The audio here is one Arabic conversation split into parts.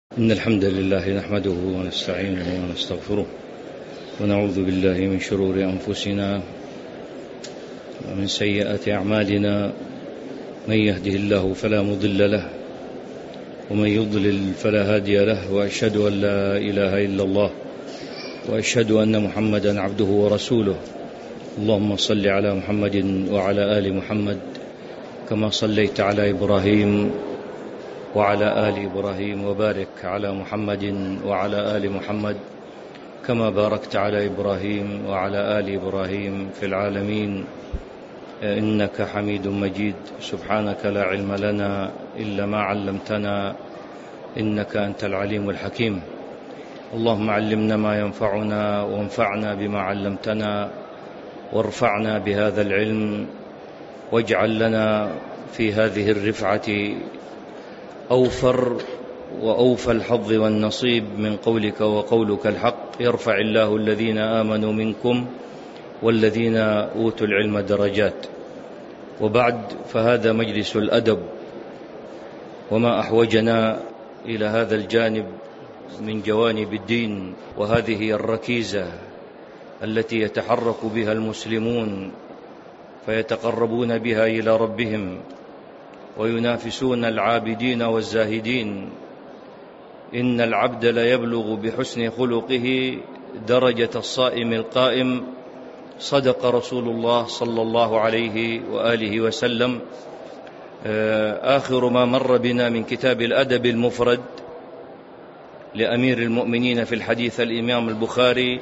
إن الحمد لله نحمده ونستعينه ونستغفره ونعوذ بالله من شرور أنفسنا ومن سيئات أعمالنا. من يهده الله فلا مضل له ومن يضلل فلا هادي له، وأشهد أن لا إله إلا الله وأشهد أن محمدا عبده ورسوله. اللهم صل على محمد وعلى آل محمد كما صليت على إبراهيم وعلى آل إبراهيم، وبارك على محمد وعلى آل محمد كما باركت على إبراهيم وعلى آل إبراهيم في العالمين إنك حميد مجيد. سبحانك لا علم لنا إلا ما علمتنا إنك أنت العليم الحكيم. اللهم علمنا ما ينفعنا وانفعنا بما علمتنا وارفعنا بهذا العلم، واجعل لنا في هذه الرفعة أوفر وأوفى الحظ والنصيب من قولك وقولك الحق. يرفع الله الذين آمنوا منكم والذين أوتوا العلم درجات. وبعد، فهذا مجلس الأدب، وما أحوجنا إلى هذا الجانب من جوانب الدين، وهذه هي الركيزة التي يتحرك بها المسلمون فيتقربون بها إلى ربهم وينافسون العابدين والزاهدين. إن العبد لا يبلغ بحسن خلقه درجة الصائم القائم، صدق رسول الله صلى الله عليه وآله وسلم. آخر ما مر بنا من كتاب الأدب المفرد لأمير المؤمنين في الحديث الإمام البخاري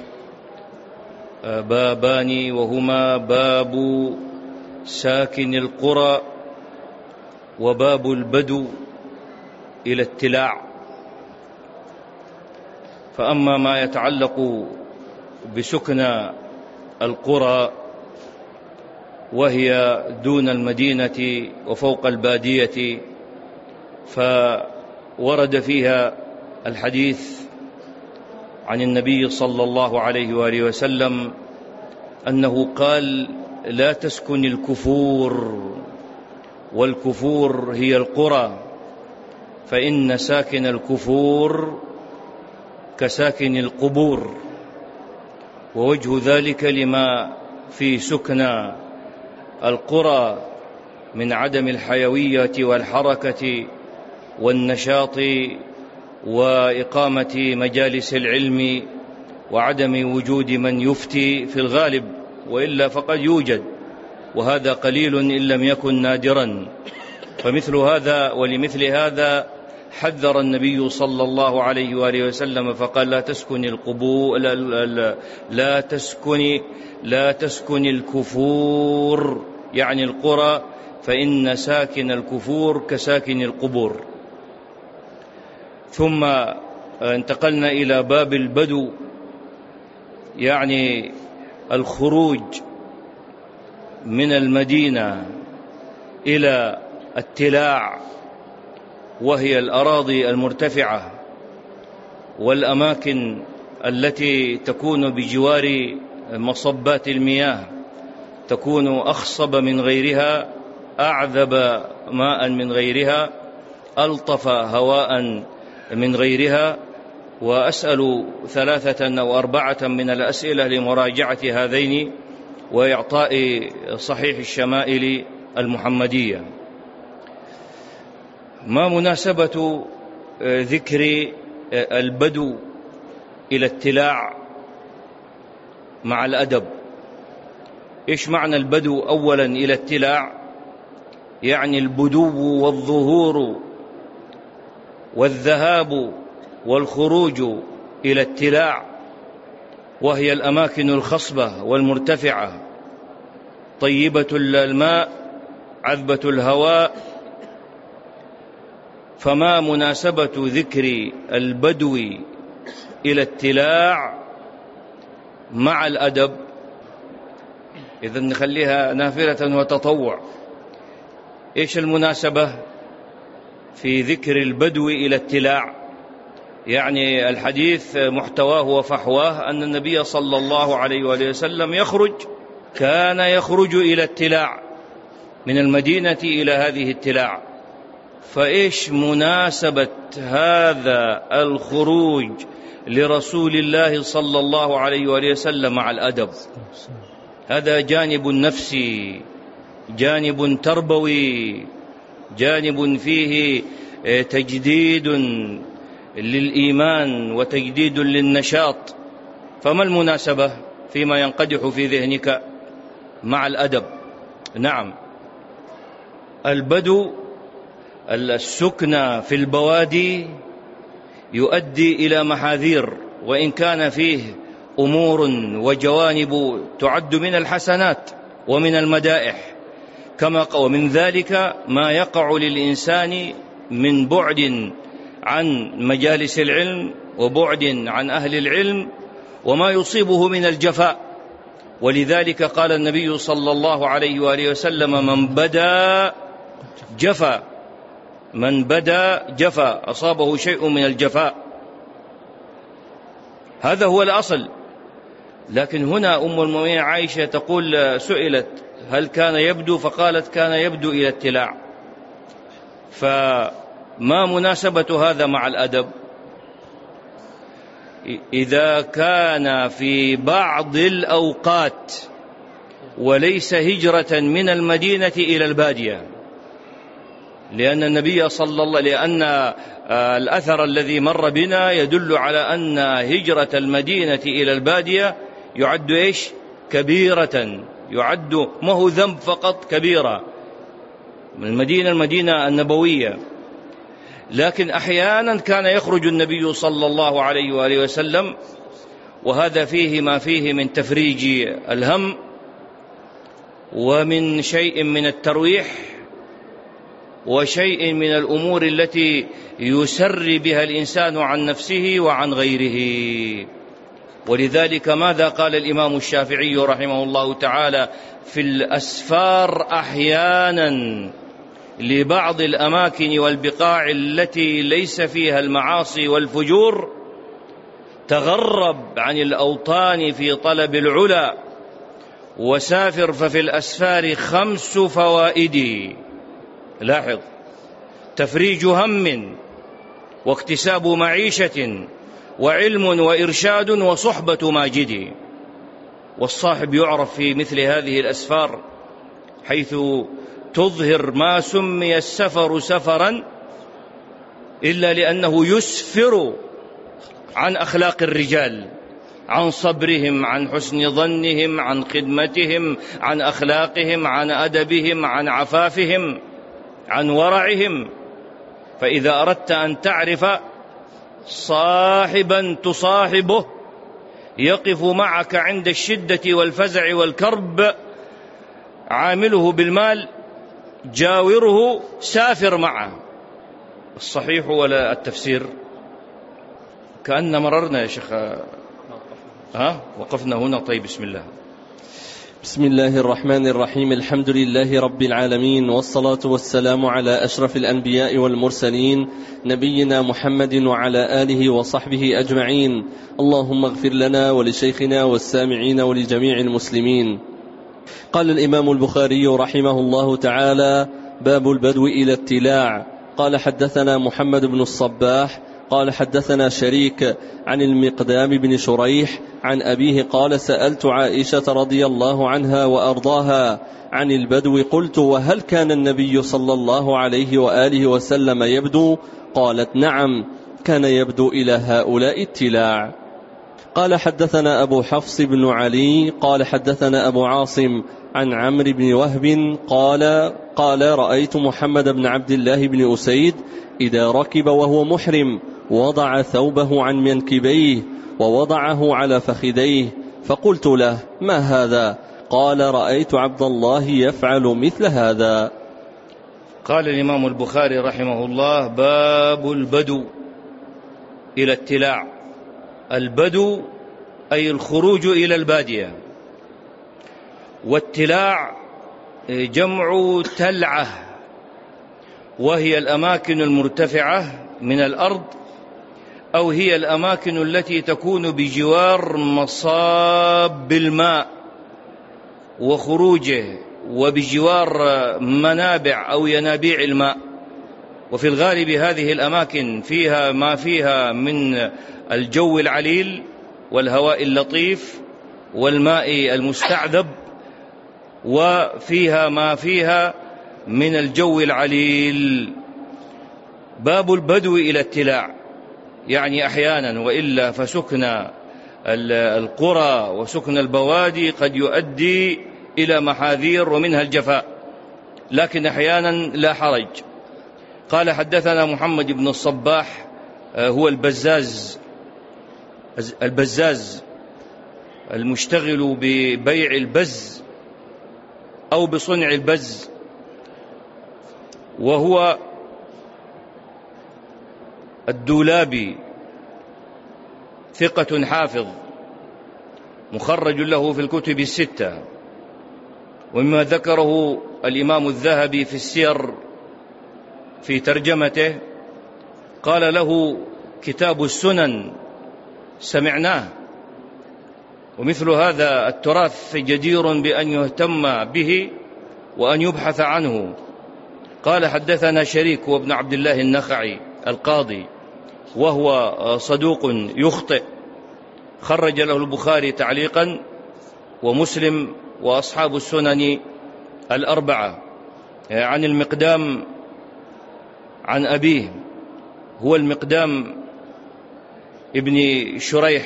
بابان، وهما باب ساكن القرى وباب البدو إلى التلاع. فأما ما يتعلق بسكن القرى وهي دون المدينة وفوق البادية، فورد فيها الحديث عن النبي صلى الله عليه وآله وسلم أنه قال: لا تسكن الكفور، والكفور هي القرى، فإن ساكن الكفور كساكن القبور. ووجه ذلك لما في سكن القرى من عدم الحيوية والحركة والنشاط وإقامة مجالس العلم وعدم وجود من يفتي في الغالب، وإلا فقد يوجد، وهذا قليل إن لم يكن نادرا. فمثل هذا ولمثل هذا حذر النبي صلى الله عليه وآله وسلم فقال: لا تسكن الكفور، يعني القرى، فإن ساكن الكفور كساكن القبور. ثم انتقلنا إلى باب البدو، يعني الخروج من المدينة إلى التلاع، وهي الأراضي المرتفعة والأماكن التي تكون بجوار مصبات المياه، تكون أخصب من غيرها، أعذب ماء من غيرها، ألطف هواء من غيرها. وأسأل 3 أو 4 من الأسئلة لمراجعة هذين وإعطاء صحيح الشمائل المحمدية. ما مناسبة ذكر البدو إلى التلاع مع الأدب؟ إيش معنى البدو أولا إلى التلاع؟ يعني البدو والظهور والذهاب والخروج إلى التلاع، وهي الأماكن الخصبة والمرتفعة، طيبة الماء، عذبة الهواء. فما مناسبة ذكر البدو إلى التلاع مع الأدب؟ إذن نخليها نافلة وتطوع. إيش المناسبة في ذكر البدو إلى التلاع؟ يعني الحديث محتواه وفحواه أن النبي صلى الله عليه وآله وسلم كان يخرج إلى التلاع، من المدينة إلى هذه التلاع، فإيش مناسبة هذا الخروج لرسول الله صلى الله عليه وآله وسلم مع الأدب؟ هذا جانب نفسي، جانب تربوي، جانب فيه تجديد للإيمان وتجديد للنشاط. فما المناسبة فيما ينقدح في ذهنك مع الأدب؟ نعم، البدو السكنى في البوادي يؤدي إلى محاذير، وإن كان فيه أمور وجوانب تعد من الحسنات ومن المدائح، ومن ذلك ما يقع للإنسان من بعد عن مجالس العلم وبعد عن أهل العلم، وما يصيبه من الجفاء. ولذلك قال النبي صلى الله عليه وآله وسلم: من بدا جفا، من بدا جفا، أصابه شيء من الجفاء. هذا هو الأصل. لكن هنا أم المؤمنين عائشة تقول، سئلت هل كان يبدو؟ فقالت: كان يبدو إلى التلاع. فما مناسبة هذا مع الأدب؟ إذا كان في بعض الأوقات وليس هجرة من المدينة إلى البادية، لأن النبي صلى الله لأن الأثر الذي مر بنا يدل على أن هجرة المدينة إلى البادية يعد إيش؟ كبيرة، يعد ما هو ذنب فقط، كبيرة. من المدينة النبوية. لكن أحيانا كان يخرج النبي صلى الله عليه وآله وسلم، وهذا فيه ما فيه من تفريج الهم ومن شيء من الترويح وشيء من الأمور التي يسر بها الإنسان عن نفسه وعن غيره. ولذلك ماذا قال الإمام الشافعي رحمه الله تعالى في الأسفار أحيانا لبعض الأماكن والبقاع التي ليس فيها المعاصي والفجور: تغرب عن الأوطان في طلب العلا، وسافر ففي الأسفار 5 فوائد. لاحظ: تفريج هم، واكتساب معيشة، وعلم، وإرشاد، وصحبة ماجد. والصاحب يعرف في مثل هذه الأسفار حيث تظهر ما سمي السفر سفرا إلا لأنه يسفر عن أخلاق الرجال، عن صبرهم، عن حسن ظنهم، عن خدمتهم، عن أخلاقهم، عن أدبهم، عن عفافهم، عن ورعهم. فإذا أردت أن تعرف صاحبا تصاحبه يقف معك عند الشدة والفزع والكرب، عامله بالمال، جاوره، سافر معه. الصحيح ولا التفسير؟ كأن مررنا يا شيخ. وقفنا هنا. طيب، بسم الله. بسم الله الرحمن الرحيم. الحمد لله رب العالمين، والصلاة والسلام على أشرف الأنبياء والمرسلين، نبينا محمد وعلى آله وصحبه أجمعين. اللهم اغفر لنا ولشيخنا والسامعين ولجميع المسلمين. قال الإمام البخاري رحمه الله تعالى: باب البدو إلى التلاع. قال: حدثنا محمد بن الصباح قال: حدثنا شريك عن المقدام بن شريح عن أبيه قال: سألت عائشة رضي الله عنها وأرضاها عن البدو، قلت: وهل كان النبي صلى الله عليه وآله وسلم يبدو؟ قالت: نعم، كان يبدو إلى هؤلاء التلاع. قال: حدثنا أبو حفص بن علي قال: حدثنا أبو عاصم عن عمرو بن وهب قال: رأيت محمد بن عبد الله بن أسيد إذا ركب وهو محرم وضع ثوبه عن منكبيه ووضعه على فخذيه، فقلت له: ما هذا؟ قال: رأيت عبد الله يفعل مثل هذا. قال الإمام البخاري رحمه الله: باب البدو إلى التلاع. البدو أي الخروج إلى البادية، والتلاع جمع تلعة، وهي الأماكن المرتفعة من الأرض، أو هي الأماكن التي تكون بجوار مصاب الماء وخروجه، وبجوار منابع أو ينابيع الماء. وفي الغالب هذه الأماكن فيها ما فيها من الجو العليل والهواء اللطيف والماء المستعذب، وفيها ما فيها من الجو العليل. باب البدو إلى التلاع، يعني أحيانا، وإلا فسكن القرى وسكن البوادي قد يؤدي إلى محاذير ومنها الجفاء، لكن أحيانا لا حرج. قال حدثنا محمد بن الصباح، هو البزاز المشتغل ببيع البز أو بصنع البز، وهو الدولابي، ثقة حافظ مخرج له في الكتب الستة. ومما ذكره الإمام الذهبي في السير في ترجمته، قال له كتاب السنن سمعناه، ومثل هذا التراث جدير بأن يهتم به وأن يبحث عنه. قال حدثنا شريك وابن عبد الله النخعي القاضي، وهو صدوق يخطئ، خرج له البخاري تعليقا ومسلم وأصحاب السنن الأربعة. عن المقدام عن أبيه، هو المقدام ابن شريح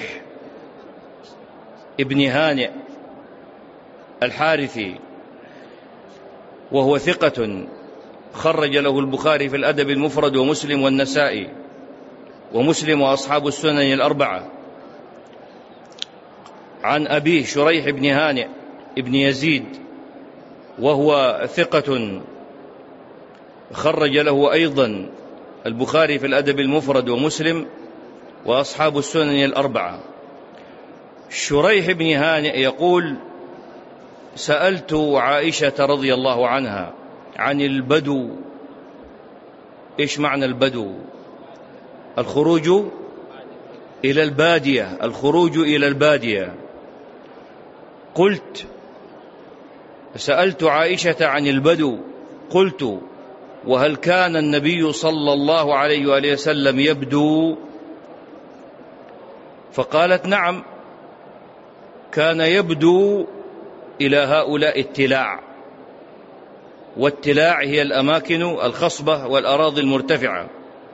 ابن هانئ الحارثي، وهو ثقة، خرج له البخاري في الأدب المفرد ومسلم والنسائي، ومسلم وأصحاب السنن الأربعة. عن أبيه شريح بن هانئ ابن يزيد، وهو ثقة، خرج له أيضا البخاري في الأدب المفرد ومسلم وأصحاب السنن الأربعة. شريح بن هانئ يقول: سألت عائشة رضي الله عنها عن البدو. إيش معنى البدو؟ الخروج إلى البادية، الخروج إلى البادية. قلت: سألت عائشة عن البدو، قلت: وهل كان النبي صلى الله عليه وآله وسلم يبدو؟ فقالت: نعم، كان يبدو إلى هؤلاء التلاع، والتلاع هي الأماكن الخصبة والأراضي المرتفعة.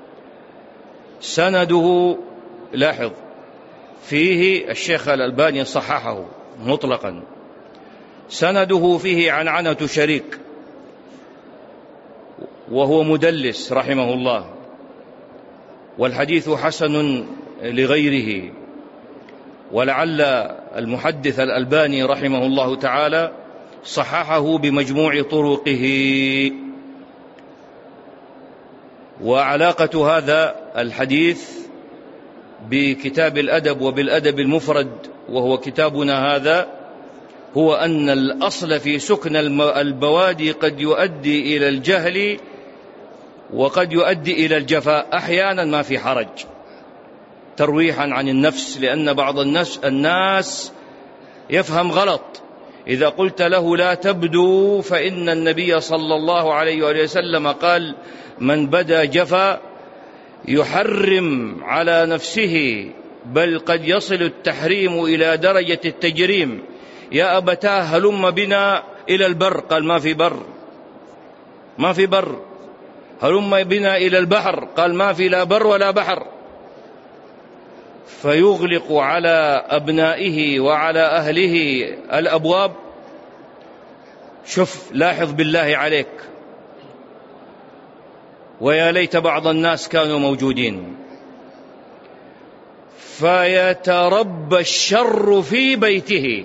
سنده، لاحظ، فيه الشيخ الألباني صححه مطلقا، سنده فيه عنعنة شريك، وهو مدلس رحمه الله، والحديث حسن لغيره. ولعل المحدث الألباني رحمه الله تعالى صححه بمجموع طرقه. وعلاقة هذا الحديث بكتاب الأدب وبالأدب المفرد وهو كتابنا هذا، هو أن الأصل في سكن البوادي قد يؤدي إلى الجهل وقد يؤدي إلى الجفاء، أحيانا ما في حرج، ترويحا عن النفس، لأن بعض الناس يفهم غلط. إذا قلت له لا تبدو، فإن النبي صلى الله عليه وسلم قال: من بدا جفا، يحرم على نفسه، بل قد يصل التحريم إلى درجة التجريم. يا أبتاه هلم بنا إلى البر، قال: ما في بر، ما في بر. هلم بنا إلى البحر، قال: ما في لا بر ولا بحر. فيغلق على أبنائه وعلى أهله الأبواب. شوف، لاحظ بالله عليك، ويا ليت بعض الناس كانوا موجودين. فيتربى الشر في بيته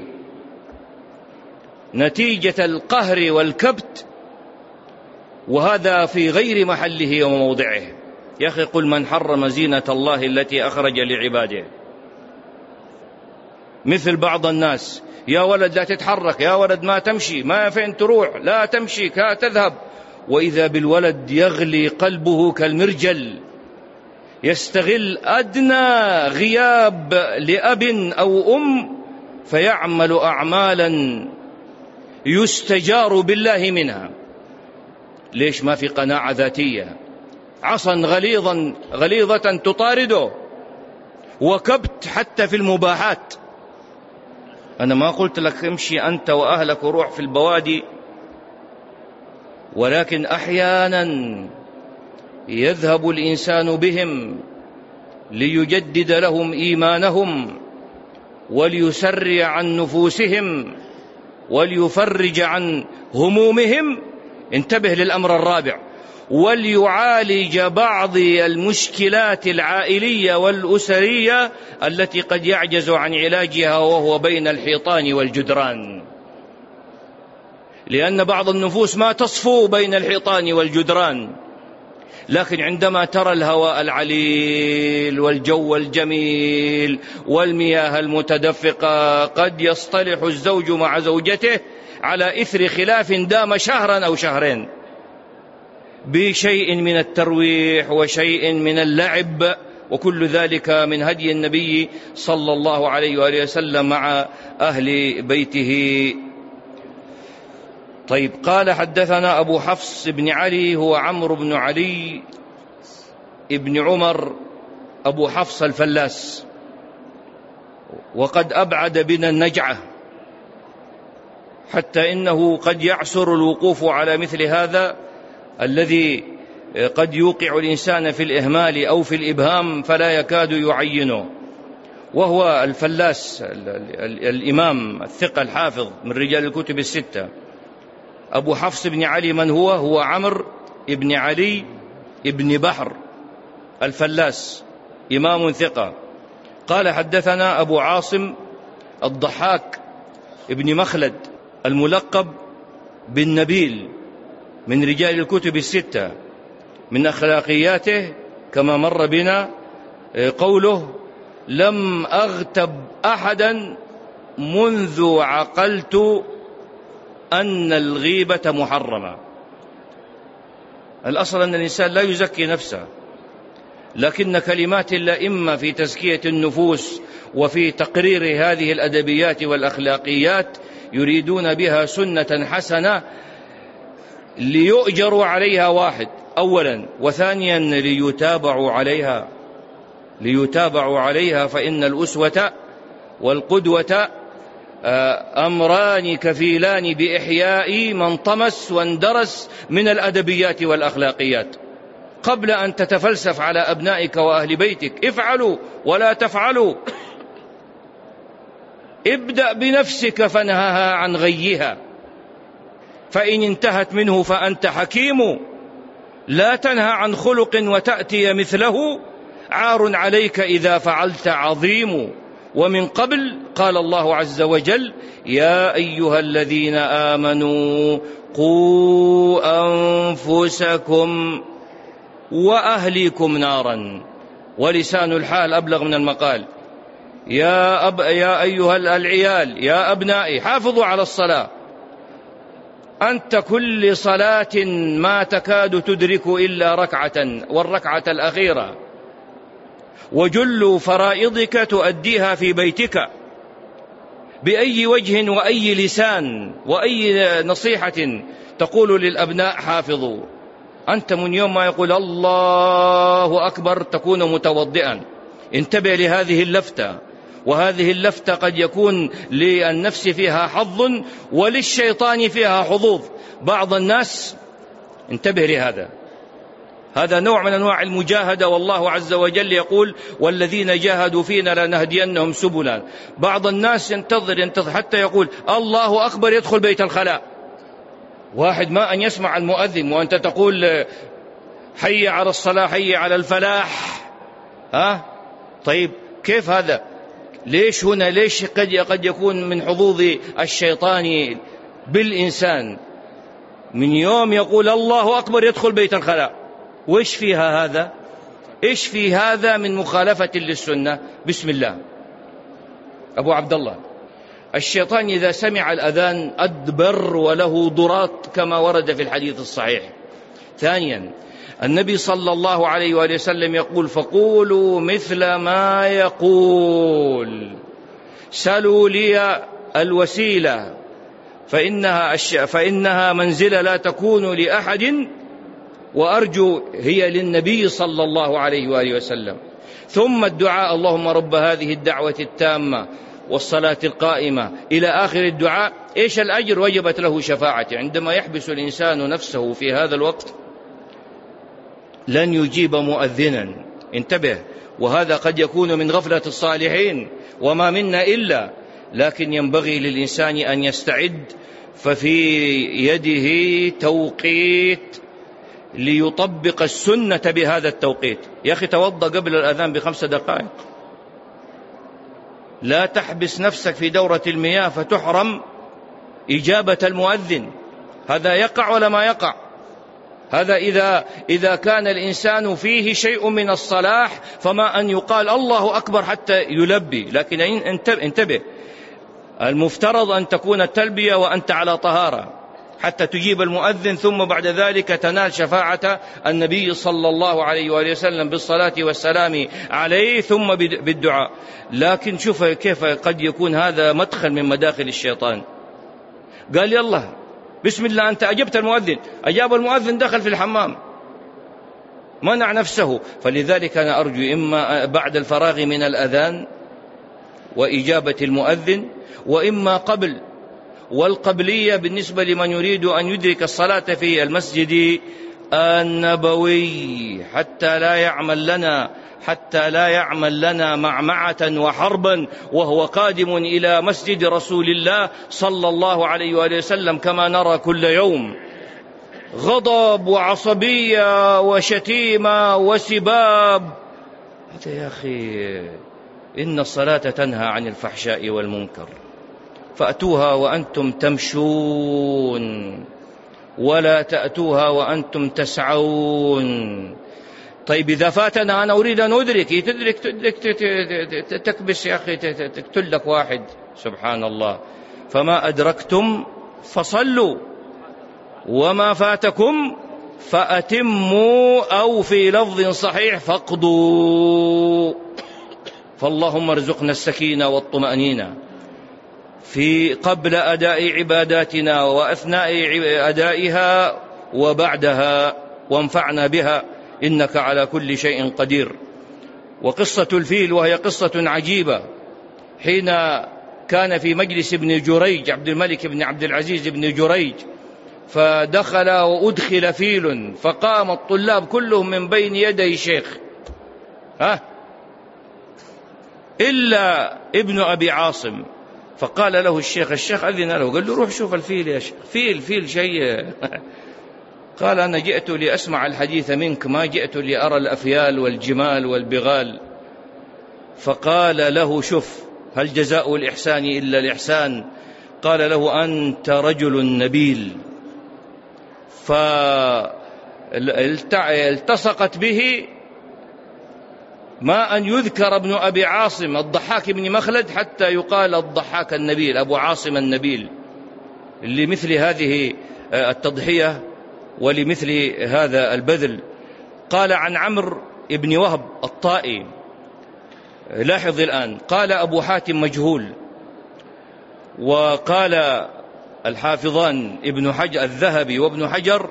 نتيجة القهر والكبت، وهذا في غير محله وموضعه. يا أخي، قل: من حرم زينة الله التي أخرج لعباده. مثل بعض الناس: يا ولد لا تتحرك، يا ولد ما تمشي، ما فين تروح، لا تمشي، لا تذهب. وإذا بالولد يغلي قلبه كالمرجل، يستغل أدنى غياب لأب أو أم فيعمل أعمالا يستجار بالله منها. ليش؟ ما في قناعة ذاتية، عصا غليظة تطارده، وكبت حتى في المباحات. أنا ما قلت لك امشي أنت وأهلك وروح في البوادي، ولكن أحيانا يذهب الإنسان بهم ليجدد لهم إيمانهم وليسرع عن نفوسهم وليفرج عن همومهم. انتبه للأمر الرابع: وليعالج بعض المشكلات العائلية والأسرية التي قد يعجز عن علاجها وهو بين الحيطان والجدران، لأن بعض النفوس ما تصفو بين الحيطان والجدران، لكن عندما ترى الهواء العليل والجو الجميل والمياه المتدفقة قد يصطلح الزوج مع زوجته على إثر خلاف دام شهرا أو شهرين بشيء من الترويح وشيء من اللعب، وكل ذلك من هدي النبي صلى الله عليه وآله وسلم مع أهل بيته. طيب، قال حدثنا أبو حفص بن علي هو عمرو بن علي ابن عمر أبو حفص الفلاس، وقد أبعد بنا النجعة، حتى إنه قد يعسر الوقوف على مثل هذا الذي قد يوقع الإنسان في الإهمال أو في الإبهام فلا يكاد يعينه، وهو الفلاس الإمام الثقة الحافظ من رجال الكتب الستة. أبو حفص بن علي من هو؟ هو عمرو بن علي بن بحر الفلاس، إمام ثقة. قال حدثنا أبو عاصم الضحاك ابن مخلد الملقب بالنبيل من رجال الكتب الستة. من أخلاقياته كما مر بنا قوله: لم أغتب أحدا منذ عقلت أن الغيبة محرمة. الأصل أن الإنسان لا يزكي نفسه، لكن كلمات الأئمة في تزكية النفوس وفي تقرير هذه الأدبيات والأخلاقيات يريدون بها سنة حسنة ليؤجروا عليها واحد أولا، وثانيا ليتابعوا عليها، فإن الأسوة والقدوة أمران كفيلان بإحياء من طمس واندرس من الأدبيات والأخلاقيات. قبل أن تتفلسف على أبنائك وأهل بيتك افعلوا ولا تفعلوا، ابدأ بنفسك فانهها عن غيها، فإن انتهت منه فأنت حكيم. لا تنهى عن خلق وتأتي مثله، عار عليك إذا فعلت عظيم. ومن قبل قال الله عز وجل: يا أيها الذين آمنوا قوا أنفسكم وأهليكم نارا. ولسان الحال أبلغ من المقال. يا أيها العيال، يا أبنائي، حافظوا على الصلاة. أنت كل صلاة ما تكاد تدرك إلا ركعة، والركعة الأخيرة، وجل فرائضك تؤديها في بيتك. بأي وجه وأي لسان وأي نصيحة تقول للأبناء حافظوا؟ أنت من يوم ما يقول الله أكبر تكون متوضئا. انتبه لهذه اللفتة، وهذه اللفتة قد يكون للنفس فيها حظ وللشيطان فيها حظوظ. بعض الناس، انتبه لهذا، هذا نوع من أنواع المجاهدة، والله عز وجل يقول: والذين جاهدوا فينا لنهدينهم سبلا. بعض الناس ينتظر حتى يقول الله أكبر يدخل بيت الخلاء. واحد ما أن يسمع المؤذن وأنت تقول حي على الصلاة حي على الفلاح. طيب كيف هذا؟ ليش هنا؟ ليش قد يكون من حظوظ الشيطان بالإنسان من يوم يقول الله أكبر يدخل بيت الخلاء؟ وإيش فيها هذا؟ إيش في هذا من مخالفة للسنة؟ بسم الله. أبو عبد الله، الشيطان إذا سمع الأذان أدبر وله ضراط كما ورد في الحديث الصحيح. ثانيا، النبي صلى الله عليه وآله وسلم يقول: فقولوا مثل ما يقول، سلوا لي الوسيلة فإنها منزلة لا تكون لأحد وأرجو هي للنبي صلى الله عليه وآله وسلم. ثم الدعاء: اللهم رب هذه الدعوة التامة والصلاة القائمة، إلى آخر الدعاء. إيش الأجر؟ وجبت له شفاعتي. عندما يحبس الإنسان نفسه في هذا الوقت لن يجيب مؤذنا، انتبه، وهذا قد يكون من غفلة الصالحين وما منا إلا، لكن ينبغي للإنسان أن يستعد، ففي يده توقيت ليطبق السنة بهذا التوقيت. يا أخي توضأ قبل الأذان ب5 دقائق، لا تحبس نفسك في دورة المياه فتحرم إجابة المؤذن. هذا يقع ولا ما يقع؟ هذا إذا كان الإنسان فيه شيء من الصلاح، فما أن يقال الله أكبر حتى يلبي. لكن انتبه، المفترض أن تكون التلبية وأنت على طهارة حتى تجيب المؤذن، ثم بعد ذلك تنال شفاعة النبي صلى الله عليه وآله وسلم بالصلاة والسلام عليه، ثم بالدعاء. لكن شوف كيف قد يكون هذا مدخل من مداخل الشيطان. قال يلا بسم الله، أنت أجبت المؤذن، أجاب المؤذن، دخل في الحمام، منع نفسه. فلذلك أنا أرجو إما بعد الفراغ من الأذان وإجابة المؤذن، وإما قبل. والقبلية بالنسبة لمن يريد أن يدرك الصلاة في المسجد النبوي حتى لا يعمل لنا معمعة وحربا وهو قادم إلى مسجد رسول الله صلى الله عليه وآله وسلم، كما نرى كل يوم غضب وعصبية وشتيمة وسباب. هذا يا أخي، إن الصلاة تنهى عن الفحشاء والمنكر، فأتوها وأنتم تمشون ولا تأتوها وأنتم تسعون. طيب إذا فاتنا، أنا أريد أن أدرك، تدرك تكبس يا أخي، تقتل لك واحد، سبحان الله. فما أدركتم فصلوا وما فاتكم فأتموا، أو في لفظ صحيح فاقضوا. فاللهم ارزقنا السكينة والطمأنينة في قبل أداء عباداتنا وأثناء أدائها وبعدها، وانفعنا بها إنك على كل شيء قدير. وقصة الفيل وهي قصة عجيبة، حين كان في مجلس ابن جريج، عبد الملك بن عبد العزيز بن جريج، فدخل وأدخل فيل، فقام الطلاب كلهم من بين يدي الشيخ إلا ابن أبي عاصم. فقال له الشيخ أذن له، قال له روح شوف الفيل يا شيخ، فيل شيء. قال أنا جئت لأسمع الحديث منك، ما جئت لأرى الأفيال والجمال والبغال. فقال له شوف، هل جزاء الإحسان إلا الإحسان؟ قال له أنت رجل نبيل. فالتصقت به ما أن يذكر ابن أبي عاصم الضحاك بن مخلد حتى يقال الضحاك النبيل، أبو عاصم النبيل، لمثل هذه التضحية ولمثل هذا البذل. قال عن عمرو بن وهب الطائي، لاحظ الآن، قال أبو حاتم مجهول، وقال الحافظان ابن حجر الذهبي وابن حجر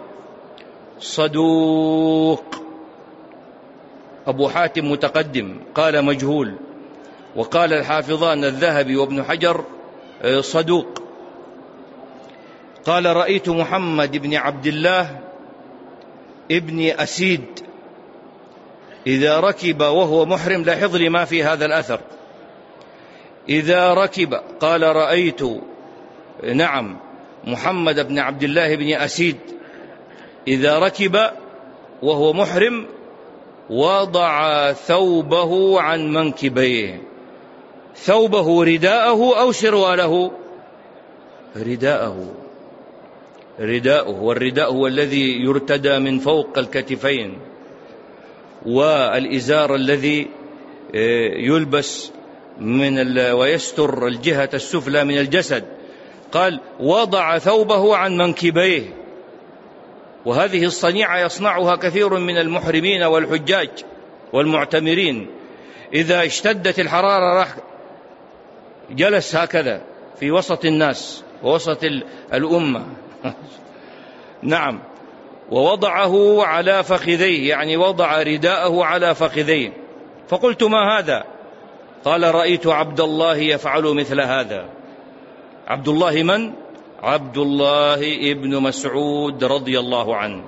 صدوق. أبو حاتم متقدم قال مجهول، وقال الحافظان الذهبي وابن حجر صدوق. قال رأيت محمد بن عبد الله ابن أسيد إذا ركب وهو محرم، لاحظ لي ما في هذا الأثر، إذا ركب، قال رأيت نعم محمد بن عبد الله بن أسيد إذا ركب وهو محرم وضع ثوبه عن منكبيه. ثوبه رداءه أو سرواله؟ رداءه، والرداء هو الذي يرتدى من فوق الكتفين، والإزار الذي يلبس ويستر الجهة السفلى من الجسد. قال وضع ثوبه عن منكبيه. وهذه الصنيعة يصنعها كثير من المحرمين والحجاج والمعتمرين، إذا اشتدت الحرارة راح جلس هكذا في وسط الناس ووسط الأمة. نعم. ووضعه على فخذيه، يعني وضع رداءه على فخذيه. فقلت: ما هذا؟ قال: رأيت عبد الله يفعل مثل هذا. عبد الله من؟ عبد الله ابن مسعود رضي الله عنه.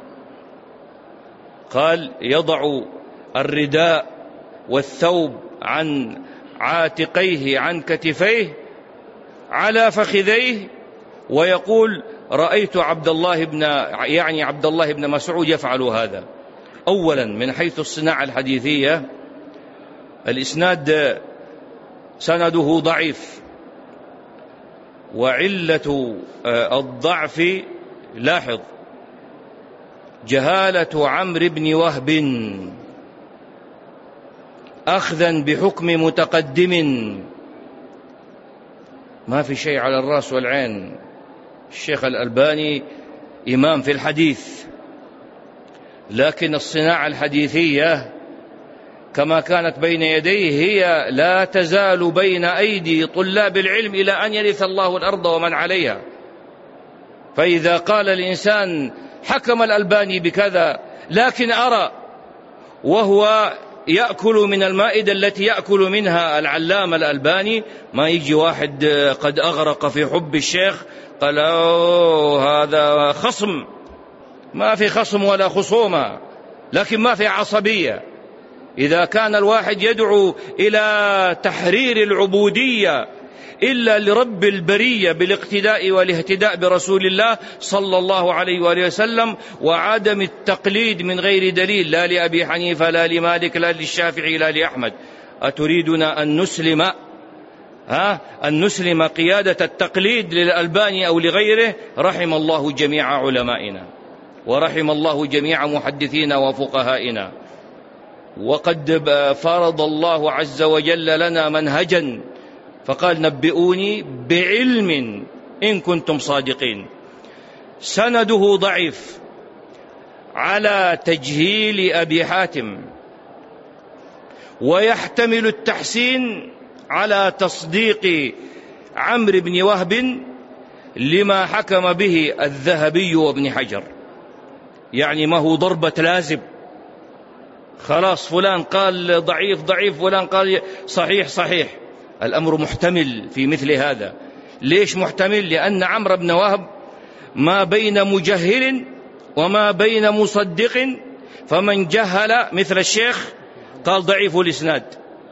قال: يضع الرداء والثوب عن عاتقيه عن كتفيه على فخذيه، ويقول: رأيت عبد الله بن مسعود يفعل هذا. أولا، من حيث الصناعة الحديثية، الإسناد سنده ضعيف، وعلة الضعف لاحظ: جهالة عمرو بن وهب أخذا بحكم متقدم. ما في شيء على الرأس والعين، الشيخ الألباني إمام في الحديث، لكن الصناعة الحديثية كما كانت بين يديه هي لا تزال بين أيدي طلاب العلم إلى أن يرث الله الأرض ومن عليها. فإذا قال الإنسان: حكم الألباني بكذا، لكن أرى وهو يأكل من المائدة التي يأكل منها العلامة الألباني، ما يجي واحد قد أغرق في حب الشيخ قال: هذا خصم. ما في خصم ولا خصومة، لكن ما في عصبية. إذا كان الواحد يدعو إلى تحرير العبودية إلا لرب البرية بالاقتداء والاهتداء برسول الله صلى الله عليه وآله وسلم، وعدم التقليد من غير دليل، لا لأبي حنيفة لا لمالك لا للشافعي لا لأحمد. أتريدنا أن نسلم قيادة التقليد للألباني أو لغيره؟ رحم الله جميع علمائنا، ورحم الله جميع محدثينا وفقهائنا. وقد فرض الله عز وجل لنا منهجا، فقال: نبئوني بعلم إن كنتم صادقين. سنده ضعيف على تجهيل أبي حاتم، ويحتمل التحسين على تصديق عمرو بن وهب لما حكم به الذهبي وابن حجر. يعني ما هو ضربة لازم، خلاص فلان قال ضعيف ضعيف، فلان قال صحيح صحيح. الأمر محتمل في مثل هذا. ليش محتمل؟ لأن عمرو بن وهب ما بين مجهل وما بين مصدق، فمن جهل مثل الشيخ قال ضعيف الإسناد.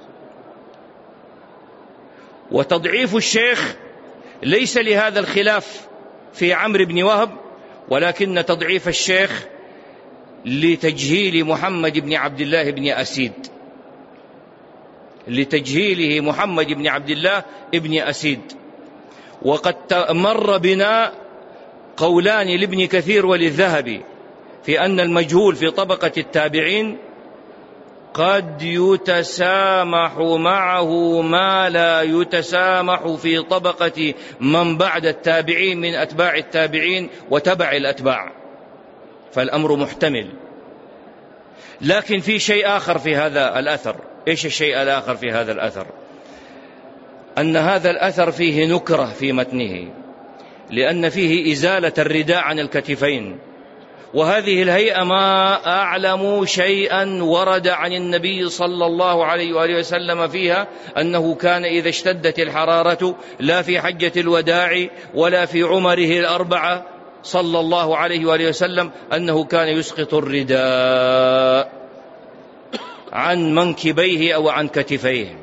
وتضعيف الشيخ ليس لهذا الخلاف في عمرو بن وهب، ولكن تضعيف الشيخ لتجهيل محمد بن عبد الله بن أسيد، لتجهيله محمد بن عبد الله بن أسيد. وقد مر بنا قولان لابن كثير وللذهبي في أن المجهول في طبقة التابعين قد يتسامح معه ما لا يتسامح في طبقة من بعد التابعين من أتباع التابعين وتبع الأتباع، فالأمر محتمل. لكن في شيء آخر في هذا الأثر. إيش الشيء الآخر في هذا الأثر؟ أن هذا الأثر فيه نكرة في متنه، لأن فيه إزالة الرداء عن الكتفين، وهذه الهيئة ما أعلم شيئا ورد عن النبي صلى الله عليه وآله وسلم فيها أنه كان إذا اشتدت الحرارة، لا في حجة الوداع ولا في عمره الأربعة صلى الله عليه وآله وسلم، أنه كان يسقط الرداء عن منكبيه أو عن كتفيه.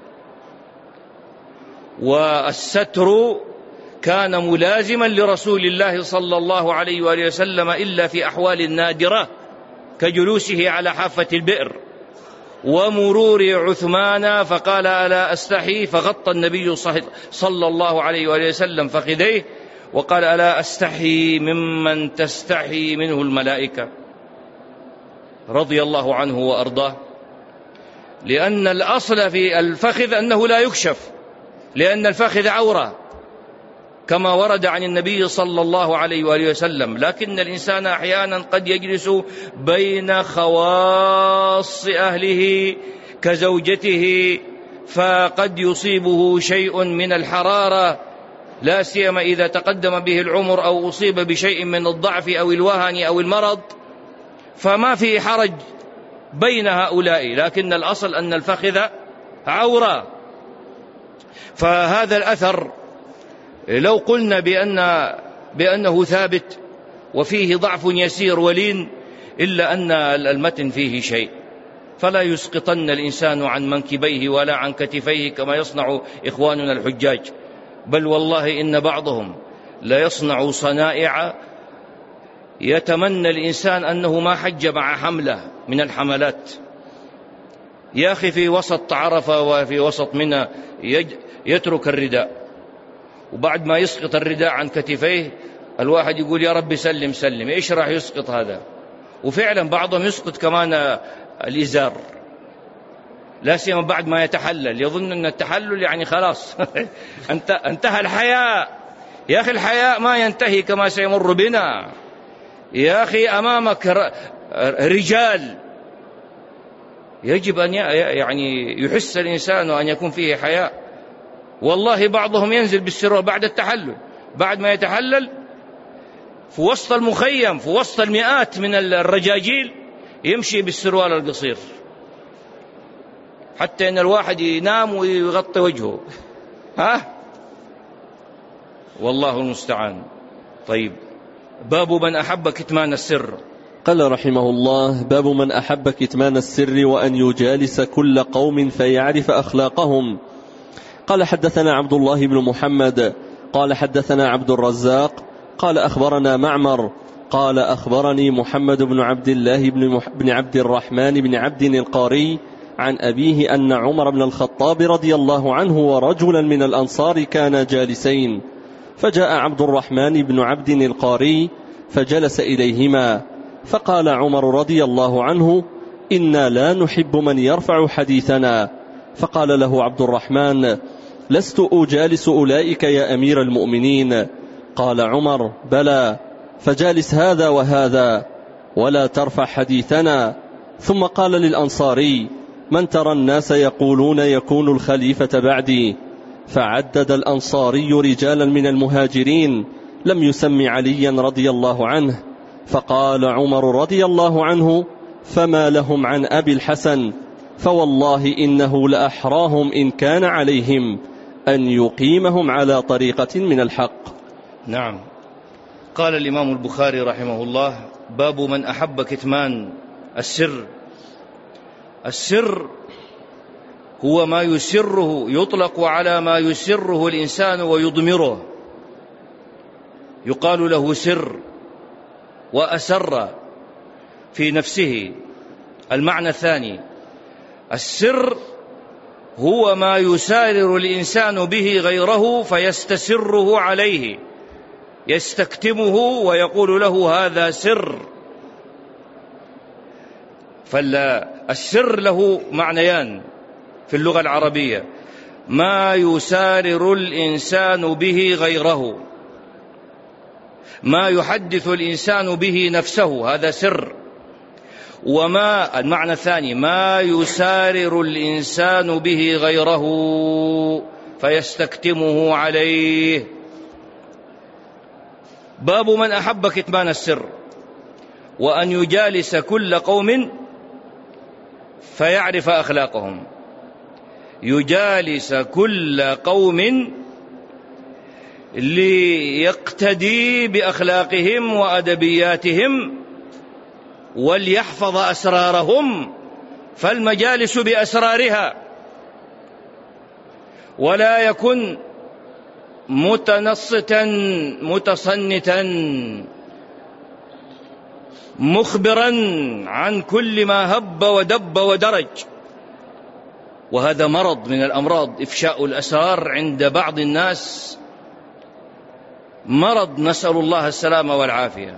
والستر كان ملازما لرسول الله صلى الله عليه وآله وسلم إلا في أحوال نادرة كجلوسه على حافة البئر ومرور عثمان فقال: ألا أستحي؟ فغطى النبي صلى الله عليه وآله وسلم فخذيه وقال: ألا أستحي ممن تستحي منه الملائكة، رضي الله عنه وأرضاه. لأن الأصل في الفخذ أنه لا يكشف، لأن الفخذ عورة كما ورد عن النبي صلى الله عليه وآله وسلم. لكن الإنسان أحيانا قد يجلس بين خواص أهله كزوجته، فقد يصيبه شيء من الحرارة، لا سيما إذا تقدم به العمر أو أصيب بشيء من الضعف أو الوهن أو المرض، فما في حرج بين هؤلاء، لكن الأصل أن الفخذ عورة. فهذا الأثر لو قلنا بأنه ثابت وفيه ضعف يسير ولين، إلا أن المتن فيه شيء، فلا يسقطن الإنسان عن منكبيه ولا عن كتفيه كما يصنع إخواننا الحجاج، بل والله إن بعضهم لا يصنع صنائع يتمنى الإنسان أنه ما حج مع حملة من الحملات. يا أخي في وسط عرفة وفي وسط منى يترك الرداء، وبعد ما يسقط الرداء عن كتفيه الواحد يقول يا رب سلم سلم، إيش راح يسقط هذا؟ وفعلا بعضهم يسقط كمان الإزار، لا سيما بعد ما يتحلل، يظن أن التحلل يعني خلاص انتهى الحياء. يا أخي الحياء ما ينتهي كما سيمر بنا. يا أخي أمامك رجال، يجب أن يعني يحس الإنسان أن يكون فيه حياء. والله بعضهم ينزل بالسروال بعد التحلل، بعد ما يتحلل في وسط المخيم في وسط المئات من الرجاجيل يمشي بالسروال القصير، حتى إن الواحد ينام ويغطي وجهه. والله المستعان. طيب، باب من أحب كتمان السر. قال رحمه الله: باب من أحب كتمان السر وأن يجالس كل قوم فيعرف أخلاقهم. قال حدثنا عبد الله بن محمد قال حدثنا عبد الرزاق قال أخبرنا معمر قال أخبرني محمد بن عبد الله بن عبد الرحمن بن عبد القاري عن أبيه أن عمر بن الخطاب رضي الله عنه ورجلا من الأنصار كانا جالسين، فجاء عبد الرحمن بن عبد القاري فجلس إليهما، فقال عمر رضي الله عنه: إنا لا نحب من يرفع حديثنا. فقال له عبد الرحمن: لست أجالس أولئك يا أمير المؤمنين. قال عمر: بلى، فجالس هذا وهذا ولا ترفع حديثنا. ثم قال للأنصاري: من ترى الناس يقولون يكون الخليفة بعدي؟ فعدد الأنصاري رجالا من المهاجرين لم يسم عليا رضي الله عنه. فقال عمر رضي الله عنه: فما لهم عن أبي الحسن؟ فوالله إنه لأحراهم إن كان عليهم أن يقيمهم على طريقة من الحق. نعم. قال الإمام البخاري رحمه الله: باب من أحب كتمان السر. السر هو ما يسره، يطلق على ما يسره الإنسان ويضمره، يقال له سر وأسر في نفسه. المعنى الثاني: السر هو ما يسارر الإنسان به غيره فيستسره عليه، يستكتمه ويقول له هذا سر. فالسر له معنيان في اللغة العربية: ما يسارر الإنسان به غيره، ما يحدث الإنسان به نفسه، هذا سر. وما المعنى الثاني: ما يسارر الإنسان به غيره فيستكتمه عليه. باب من أحب كتمان السر وأن يجالس كل قوم فيعرف أخلاقهم. يجالس كل قوم ليقتدي بأخلاقهم وأدبياتهم وليحفظ أسرارهم، فالمجالس بأسرارها، ولا يكن متنصتا متصنتا مخبرا عن كل ما هب ودب ودرج. وهذا مرض من الأمراض، إفشاء الأسرار عند بعض الناس مرض، نسأل الله السلامة والعافية.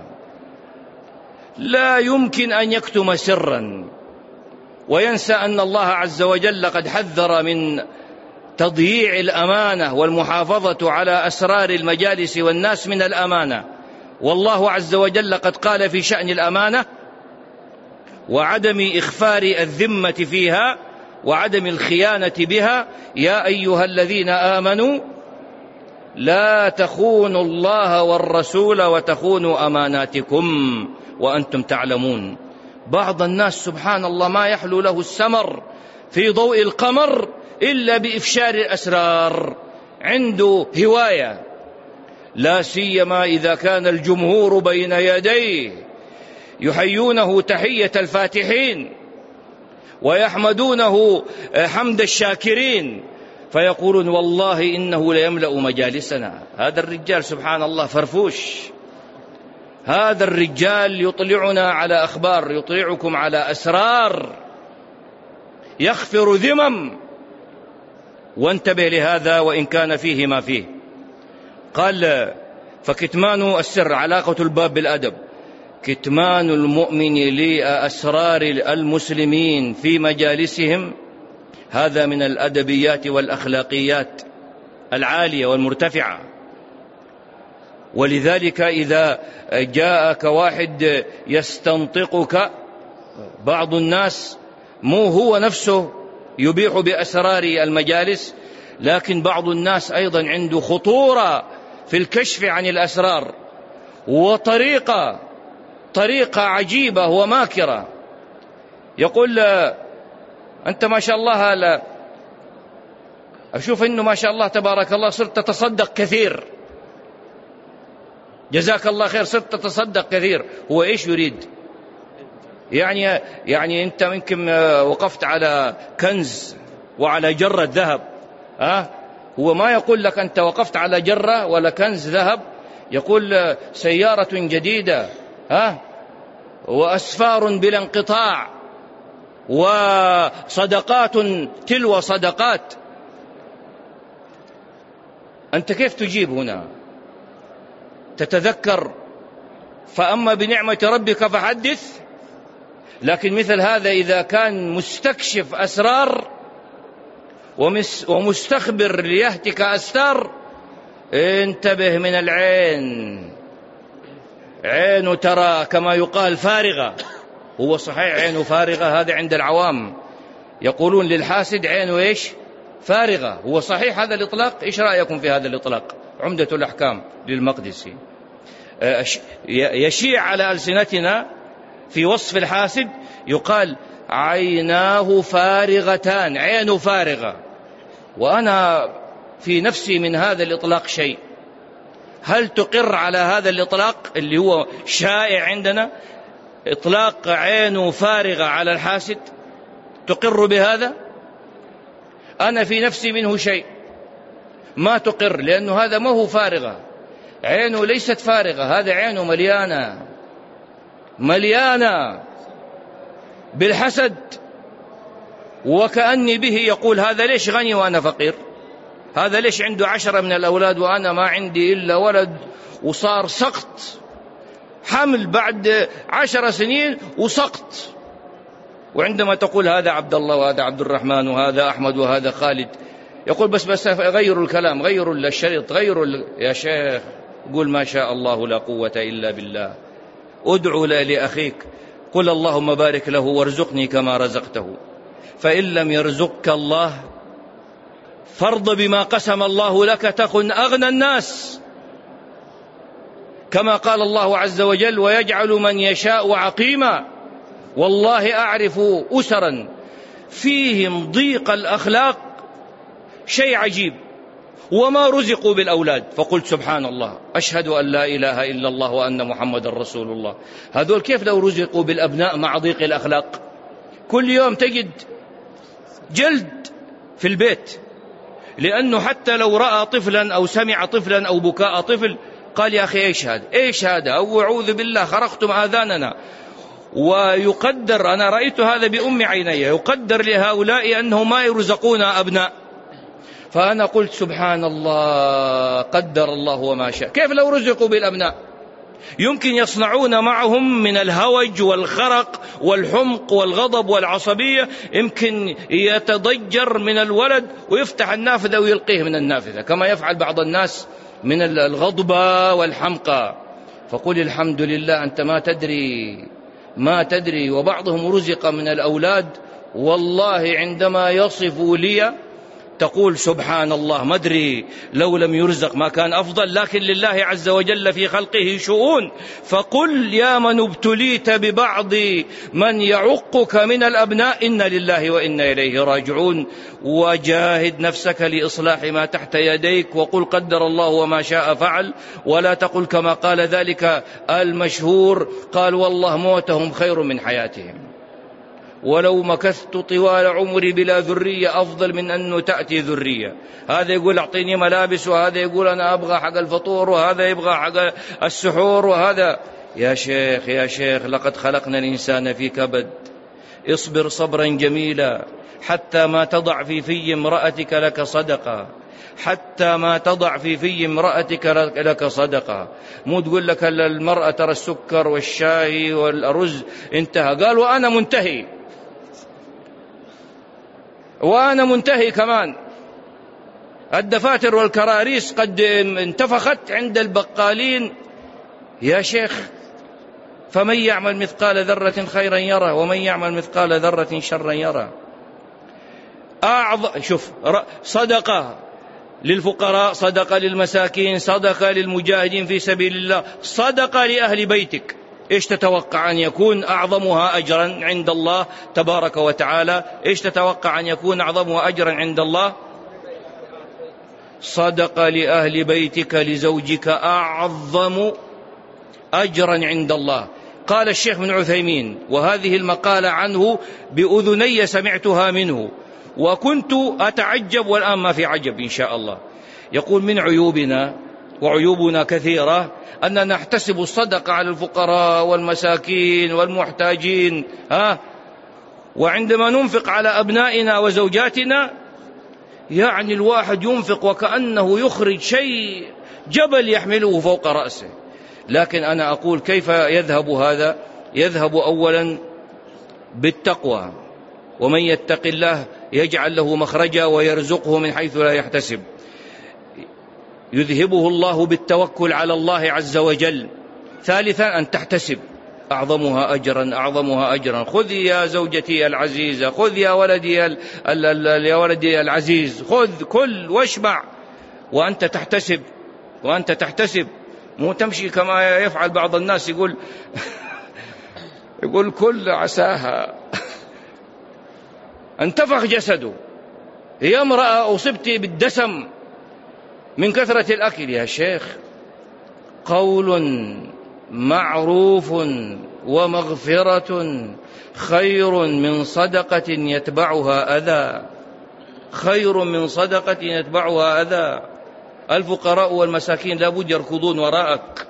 لا يمكن أن يكتم سرا وينسى أن الله عز وجل قد حذر من تضييع الأمانة والمحافظة على أسرار المجالس والناس من الأمانة. والله عز وجل قد قال في شأن الأمانة وعدم إخفار الذمة فيها وعدم الخيانة بها: يا أيها الذين آمنوا لا تخونوا الله والرسول وتخونوا أماناتكم وأنتم تعلمون. بعض الناس سبحان الله ما يحلو له السمر في ضوء القمر إلا بإفشار الأسرار، عنده هواية، لا سيما إذا كان الجمهور بين يديه يحيونه تحية الفاتحين ويحمدونه حمد الشاكرين، فيقولون والله إنه ليملأ مجالسنا. هذا الرجال سبحان الله فرفوش، هذا الرجال يطلعنا على أخبار، يطلعكم على أسرار، يغفر ذمم. وانتبه لهذا وإن كان فيه ما فيه. قال فكتمان السر علاقة الباب بالأدب، كتمان المؤمن لأسرار المسلمين في مجالسهم، هذا من الأدبيات والأخلاقيات العالية والمرتفعة. ولذلك إذا جاءك واحد يستنطقك، بعض الناس مو هو نفسه يبيح بأسرار المجالس، لكن بعض الناس أيضا عنده خطورة في الكشف عن الأسرار، وطريقة عجيبة وماكرة. يقول أنت ما شاء الله، لا أشوف إنه ما شاء الله تبارك الله صرت تتصدق كثير، جزاك الله خير صرت تتصدق كثير. هو إيش يريد؟ يعني أنت ممكن وقفت على كنز وعلى جرة ذهب، هو ما يقول لك أنت وقفت على جرة ولا كنز ذهب، يقول سيارة جديدة، وأسفار بلا انقطاع، وصدقات تلو صدقات. أنت كيف تجيب هنا؟ تتذكر فأما بنعمة ربك فحدث. لكن مثل هذا إذا كان مستكشف أسرار ومستخبر ليهتك أستار، انتبه من العين. عينه ترى كما يقال فارغة، هو صحيح عينه فارغة، هذا عند العوام يقولون للحاسد عينه إيش؟ فارغة. هو صحيح هذا الإطلاق؟ إيش رأيكم في هذا الإطلاق؟ عمدة الأحكام للمقدسي. يشيع على ألسنتنا في وصف الحاسد، يقال عيناه فارغتان، عينه فارغة. وأنا في نفسي من هذا الإطلاق شيء. هل تقر على هذا الإطلاق اللي هو شائع عندنا، إطلاق عينه فارغة على الحاسد؟ تقر بهذا؟ أنا في نفسي منه شيء. ما تقر، لأنه هذا ما هو فارغة، عينه ليست فارغة، هذا عينه مليانة بالحسد، وكأني به يقول هذا ليش غني وأنا فقير، هذا ليش عنده 10 من الأولاد وأنا ما عندي إلا ولد، وصار سقط، حمل بعد 10 سنين وسقط. وعندما تقول هذا عبد الله وهذا عبد الرحمن وهذا أحمد وهذا خالد، يقول بس غيروا الكلام، غيروا الشريط، غيروا يا شيخ قول ما شاء الله لا قوة إلا بالله. ادعو لأخيك، قل اللهم بارك له وارزقني كما رزقته، فإن لم يرزقك الله فارض بما قسم الله لك تكن أغنى الناس، كما قال الله عز وجل ويجعل من يشاء عقيما. والله أعرف أسرا فيهم ضيق الأخلاق شيء عجيب، وما رزقوا بالأولاد، فقلت سبحان الله، أشهد أن لا إله إلا الله وأن محمد رسول الله. هذول كيف لو رزقوا بالأبناء مع ضيق الأخلاق؟ كل يوم تجد جلد في البيت، لأنه حتى لو رأى طفلا أو سمع طفلا أو بكاء طفل قال يا أخي إيش هذا أو أعوذ بالله خرقتم آذاننا. ويقدر، أنا رأيت هذا بأم عيني، يقدر لهؤلاء أنهم ما يرزقون أبناء. فأنا قلت سبحان الله، قدر الله وما شاء. كيف لو رزقوا بالأبناء؟ يمكن يصنعون معهم من الهوج والخرق والحمق والغضب والعصبية، يمكن يتضجر من الولد ويفتح النافذة ويلقيه من النافذة، كما يفعل بعض الناس من الغضبة والحمقى. فقل الحمد لله، أنت ما تدري. وبعضهم رزق من الأولاد، والله عندما يصف لي تقول سبحان الله ما أدري لو لم يرزق ما كان أفضل، لكن لله عز وجل في خلقه شؤون. فقل يا من ابتليت ببعض من يعقك من الأبناء إن لله وإنا إليه راجعون، وجاهد نفسك لإصلاح ما تحت يديك، وقل قدر الله وما شاء فعل، ولا تقل كما قال ذلك المشهور قال والله موتهم خير من حياتهم، ولو مكثت طوال عمري بلا ذرية أفضل من أنه تأتي ذرية. هذا يقول أعطيني ملابس، وهذا يقول أنا أبغى حق الفطور، وهذا يبغى حق السحور، وهذا يا شيخ يا شيخ لقد خلقنا الإنسان في كبد. اصبر صبرا جميلا حتى ما تضع في امرأتك لك صدقة، حتى ما تضع في امرأتك لك صدقة. مو تقول لك المرأة ترى السكر والشاي والرز انتهى. قال وأنا منتهي، وأنا منتهي كمان. الدفاتر والكراريس قد انتفخت عند البقالين يا شيخ. فمن يعمل مثقال ذرة خيرا يرى، ومن يعمل مثقال ذرة شرا يرى. شوف، صدقة للفقراء، صدقة للمساكين، صدقة للمجاهدين في سبيل الله، صدقة لأهل بيتك. إيش تتوقع أن يكون أعظمها أجرا عند الله تبارك وتعالى؟ إيش تتوقع أن يكون أعظمها أجرا عند الله؟ صدقة لأهل بيتك لزوجك أعظم أجرا عند الله. قال الشيخ بن عثيمين، وهذه المقالة عنه بأذني سمعتها منه وكنت أتعجب، والآن ما في عجب إن شاء الله. يقول من عيوبنا، وعيوبنا كثيرة، أننا نحتسب الصدقة على الفقراء والمساكين والمحتاجين، وعندما ننفق على أبنائنا وزوجاتنا يعني الواحد ينفق وكأنه يخرج شيء جبل يحمله فوق رأسه. لكن أنا أقول كيف يذهب هذا؟ يذهب أولا بالتقوى، ومن يتق الله يجعل له مخرجا ويرزقه من حيث لا يحتسب. يذهبه الله بالتوكل على الله عز وجل. ثالثا أن تحتسب، أعظمها أجرا أعظمها أجرا. خذ يا زوجتي العزيزة، خذ يا ولدي يا ولدي العزيز، خذ كل واشبع وأنت تحتسب، وأنت تحتسب. مو تمشي كما يفعل بعض الناس، يقول كل عساها انتفخ جسده. هي امرأة أصبت بالدسم من كثرة الأكل. يا شيخ قول معروف ومغفرة خير من صدقة يتبعها أذى، خير من صدقة يتبعها أذى. الفقراء والمساكين لابد يركضون وراءك،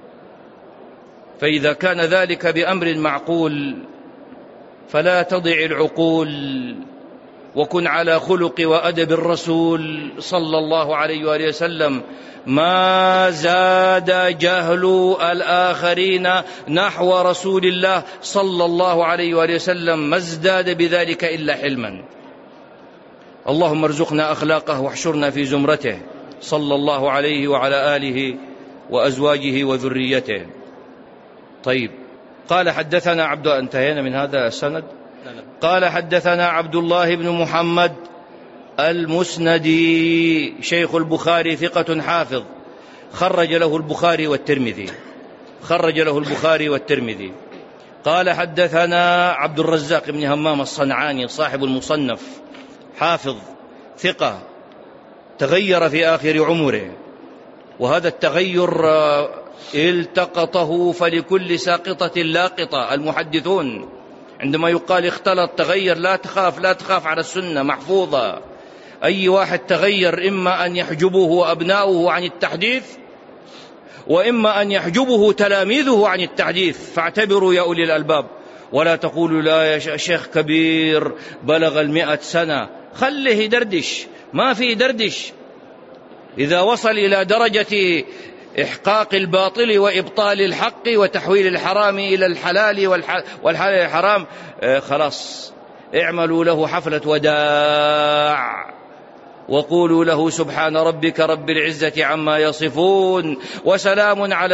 فإذا كان ذلك بأمر معقول فلا تضع العقول، وكن على خلق وأدب الرسول صلى الله عليه وآله وسلم. ما زاد جهل الآخرين نحو رسول الله صلى الله عليه وآله وسلم، ما ازداد بذلك إلا حلما. اللهم ارزقنا أخلاقه واحشرنا في زمرته صلى الله عليه وعلى آله وأزواجه وذريته. طيب، قال حدثنا انتهينا من هذا السند. قال حدثنا عبد الله بن محمد المسندي شيخ البخاري ثقة حافظ، خرج له البخاري والترمذي. قال حدثنا عبد الرزاق بن همام الصنعاني صاحب المصنف، حافظ ثقة، تغير في آخر عمره، وهذا التغير التقطه فلكل ساقطة لاقطة. المحدثون عندما يقال اختلط تغير لا تخاف على السنة محفوظة. أي واحد تغير إما أن يحجبه أبناؤه عن التحديث، وإما أن يحجبه تلاميذه عن التحديث، فاعتبروا يا أولي الألباب. ولا تقولوا لا يا شيخ كبير بلغ 100 سنة، خله يدردش، ما في دردش. إذا وصل إلى درجة إحقاق الباطل وإبطال الحق وتحويل الحرام إلى الحلال والحلال إلى الحرام، خلاص اعملوا له حفلة وداع، وقولوا له سبحان ربك رب العزة عما يصفون، وسلام على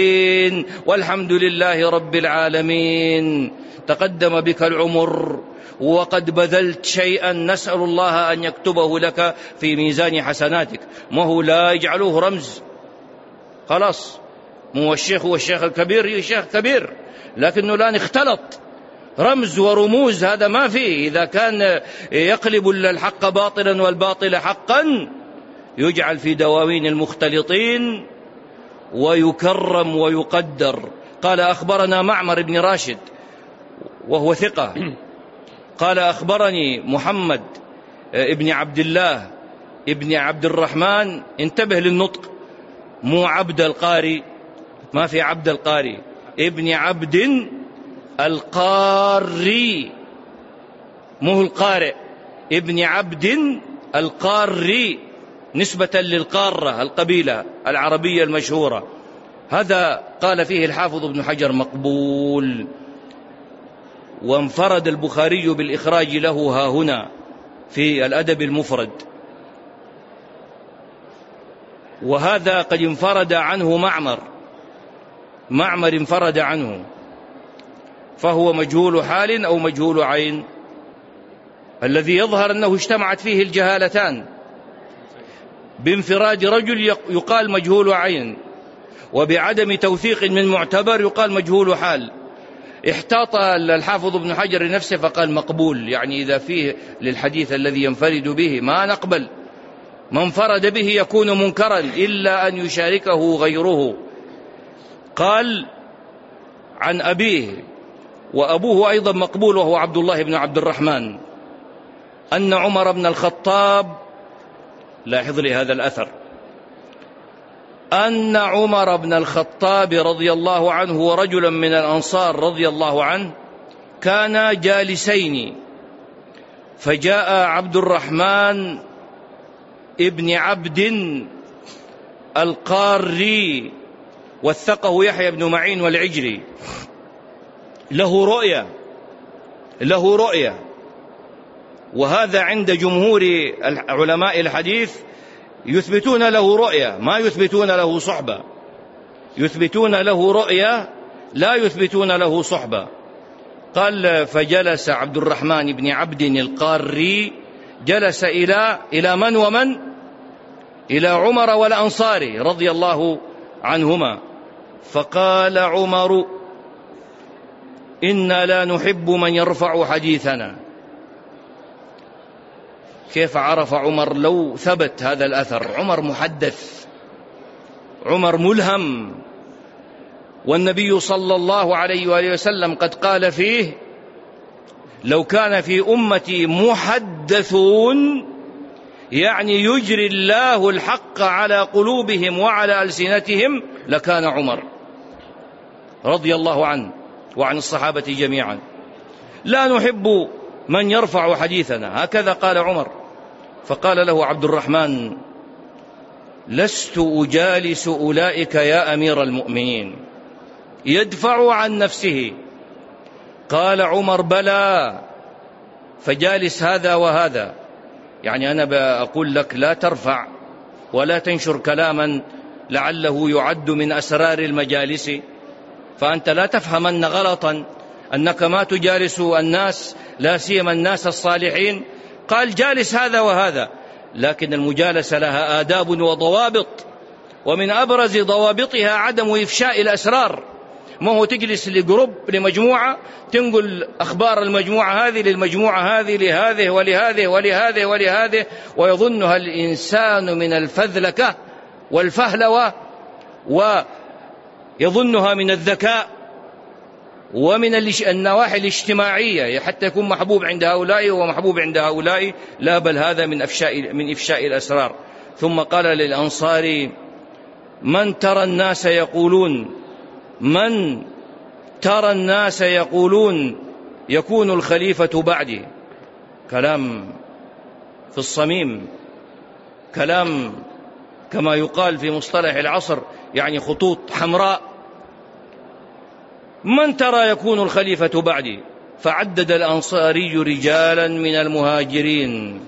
المرسلين، والحمد لله رب العالمين. تقدم بك العمر وقد بذلت شيئا نسأل الله أن يكتبه لك في ميزان حسناتك. ما هو لا يجعلوه رمز، خلاص مو الشيخ هو الشيخ الكبير، شيخ كبير، لكنه الآن اختلط رمز ورموز، هذا ما فيه. إذا كان يقلب الحق باطلا والباطل حقا يجعل في دواوين المختلطين ويكرم ويقدر. قال أخبرنا معمر بن راشد وهو ثقة، قال أخبرني محمد ابن عبد الله ابن عبد الرحمن، انتبه للنطق، مو عبد القاري، ما في عبد القاري، ابن عبد القاري، مو القارئ، ابن عبد القاري، نسبة للقارة القبيلة العربية المشهورة. هذا قال فيه الحافظ ابن حجر مقبول، وانفرد البخاري بالإخراج له ها هنا في الأدب المفرد، وهذا قد انفرد عنه معمر انفرد عنه، فهو مجهول حال أو مجهول عين. الذي يظهر أنه اجتمعت فيه الجهالتان، بانفراد رجل يقال مجهول عين، وبعدم توثيق من معتبر يقال مجهول حال. احتاط الحافظ ابن حجر لنفسه فقال مقبول، يعني إذا فيه للحديث الذي ينفرد به ما نقبل، من انفرد به يكون منكرا إلا أن يشاركه غيره. قال عن أبيه، وأبوه أيضا مقبول وهو عبد الله بن عبد الرحمن، أن عمر بن الخطاب، لاحظ لي هذا الأثر، أن عمر بن الخطاب رضي الله عنه ورجلا من الأنصار رضي الله عنه كانا جالسين، فجاء عبد الرحمن ابن عبد القاري، وثقه يحيى بن معين والعجري، له رؤية، وهذا عند جمهور علماء الحديث يثبتون له رؤية، ما يثبتون له صحبة، يثبتون له رؤية لا يثبتون له صحبة. قال فجلس عبد الرحمن بن عبد القاري، جلس إلى من ومن؟ إلى عمر والأنصاري رضي الله عنهما، فقال عمر إنا لا نحب من يرفع حديثنا. كيف عرف عمر لو ثبت هذا الأثر؟ عمر محدث، عمر ملهم، والنبي صلى الله عليه وآله وسلم قد قال فيه لو كان في أمتي محدثون، يعني يجري الله الحق على قلوبهم وعلى ألسنتهم، لكان عمر رضي الله عنه وعن الصحابة جميعا. لا نحب من يرفع حديثنا، هكذا قال عمر. فقال له عبد الرحمن لست أجالس أولئك يا أمير المؤمنين، يدفع عن نفسه. قال عمر بلى، فجالس هذا وهذا، يعني أنا بقول لك لا ترفع ولا تنشر كلاما لعله يعد من أسرار المجالس، فأنت لا تفهمن غلطا أنك ما تجالس الناس، لا سيما الناس الصالحين. قال جالس هذا وهذا، لكن المجالسة لها آداب وضوابط، ومن أبرز ضوابطها عدم إفشاء الأسرار. ما هو تجلس لجروب لمجموعة تنقل أخبار المجموعة هذه للمجموعة هذه لهذه ولهذه ولهذه ولهذه، ويظنها الإنسان من الفذلكة والفهلوة، ويظنها من الذكاء ومن النواحي الاجتماعية، حتى يكون محبوب عند هؤلاء ومحبوب عند هؤلاء. لا، بل هذا من إفشاء الأسرار. ثم قال للأنصار من ترى الناس يقولون يكون الخليفة بعدي. كلام في الصميم، كلام كما يقال في مصطلح العصر، يعني خطوط حمراء. من ترى يكون الخليفة بعدي؟ فعدد الأنصاري رجالا من المهاجرين،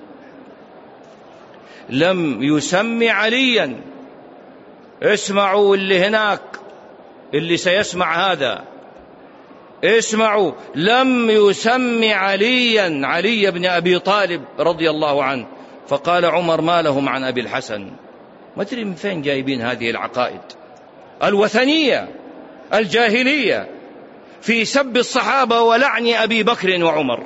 لم يسمي عليا. اسمعوا اللي هناك، اللي سيسمع هذا، اسمعوا، لم يسم علي بن أبي طالب رضي الله عنه. فقال عمر: ما لهم عن أبي الحسن؟ ما أدري من فين جايبين هذه العقائد الوثنية الجاهلية في سب الصحابة ولعن أبي بكر وعمر.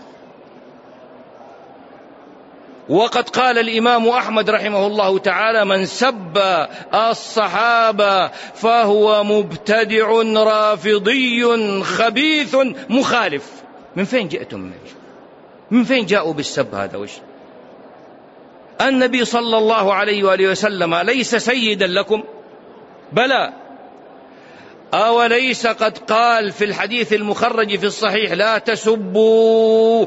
وقد قال الإمام أحمد رحمه الله تعالى: من سب الصحابة فهو مبتدع رافضي خبيث مخالف. من فين جئتم؟ من فين جاءوا بالسب هذا؟ وش النبي صلى الله عليه وآله وسلم ليس سيدا لكم؟ بلى. أوليس قد قال في الحديث المخرج في الصحيح: لا تسبوا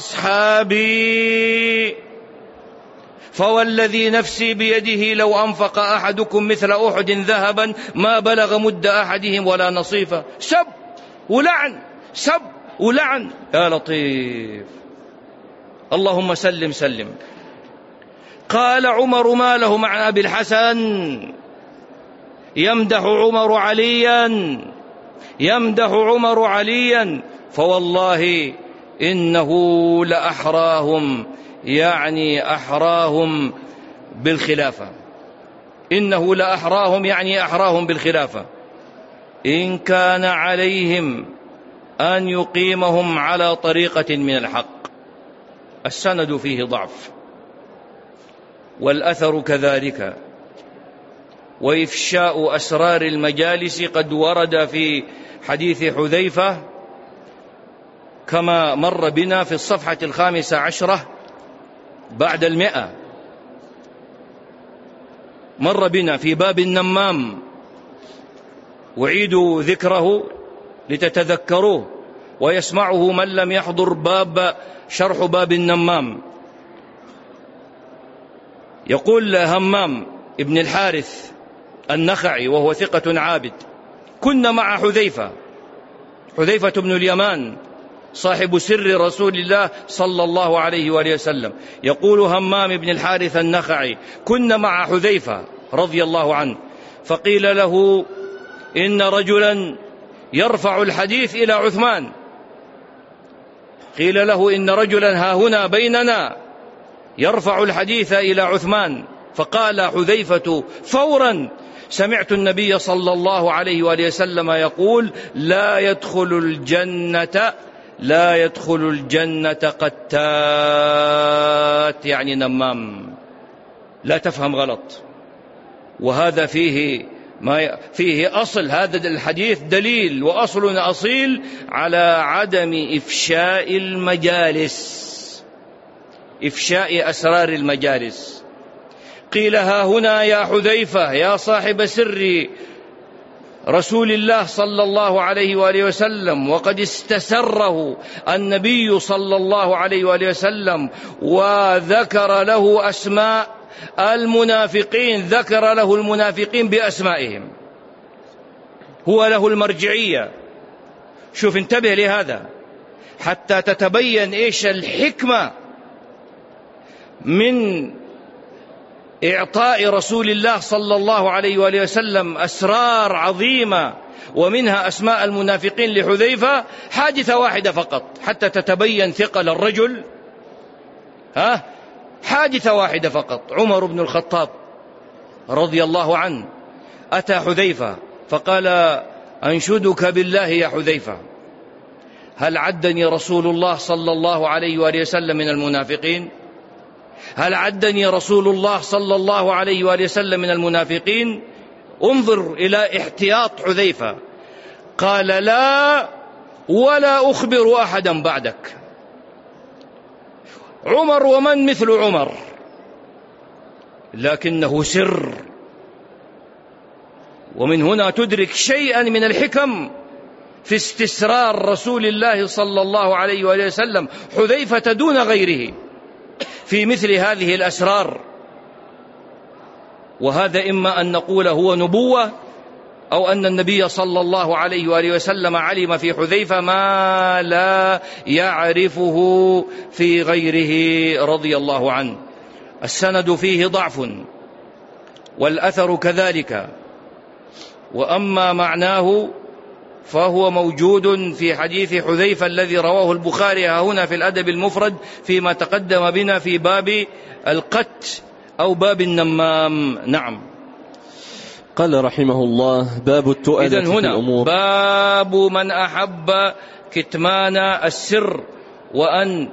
أصحابي فوالذي نفسي بيده لو أنفق أحدكم مثل أحد ذهبا ما بلغ مد أحدهم ولا نصيفه. سب ولعن، سب ولعن، يا لطيف. اللهم سلم سلم. قال عمر: ما له مع أبي الحسن؟ يمدح عمر عليا فوالله إنه لأحراهم، يعني أحراهم بالخلافة. إنه لأحراهم يعني أحراهم بالخلافة. إن كان عليهم أن يقيمهم على طريقة من الحق. السند فيه ضعف والأثر كذلك. وإفشاء أسرار المجالس قد ورد في حديث حذيفة كما مر بنا في الصفحة 15 بعد 100. مر بنا في باب النمام، وعيدوا ذكره لتتذكروه ويسمعه من لم يحضر شرح باب النمام. يقول همام ابن الحارث النخعي وهو ثقة عابد: كنا مع حذيفة بن اليمان صاحب سر رسول الله صلى الله عليه وآله وسلم. يقول همام بن الحارث النخعي: كنا مع حذيفة رضي الله عنه، فقيل له: إن رجلا يرفع الحديث إلى عثمان. قيل له: إن رجلا ها هنا بيننا يرفع الحديث إلى عثمان. فقال حذيفة فورا: سمعت النبي صلى الله عليه وآله وسلم يقول: لا يدخل الجنة قتات، يعني نمام. لا تفهم غلط. وهذا فيه أصل، هذا الحديث دليل وأصل أصيل على عدم إفشاء المجالس، إفشاء أسرار المجالس. قيل: ها هنا يا حذيفة يا صاحب سر رسول الله صلى الله عليه وآله وسلم، وقد استسره النبي صلى الله عليه وآله وسلم وذكر له أسماء المنافقين، ذكر له المنافقين بأسمائهم، هو له المرجعية. شوف، انتبه لهذا حتى تتبين إيش الحكمة من إعطاء رسول الله صلى الله عليه وآله وسلم أسرار عظيمة، ومنها أسماء المنافقين لحذيفة. حادثة واحدة فقط حتى تتبين ثقل الرجل. حادثة واحدة فقط. عمر بن الخطاب رضي الله عنه أتى حذيفة فقال: أنشدك بالله يا حذيفة، هل عدني رسول الله صلى الله عليه وآله وسلم من المنافقين؟ هل عدني رسول الله صلى الله عليه وآله وسلم من المنافقين؟ انظر إلى احتياط حذيفة. قال: لا، ولا أخبر أحدا بعدك. عمر ومن مثل عمر، لكنه سر. ومن هنا تدرك شيئا من الحكم في استسرار رسول الله صلى الله عليه وآله وسلم حذيفة دون غيره في مثل هذه الأسرار. وهذا إما أن نقول هو نبوة، أو أن النبي صلى الله عليه وآله وسلم علم في حذيفة ما لا يعرفه في غيره رضي الله عنه. السند فيه ضعف والأثر كذلك. وأما معناه فهو موجود في حديث حذيفة الذي رواه البخاري هنا في الأدب المفرد فيما تقدم بنا في باب القت أو باب النمام. نعم. قال رحمه الله: باب التؤدة في الأمور. باب من أحب كتمان السر وأن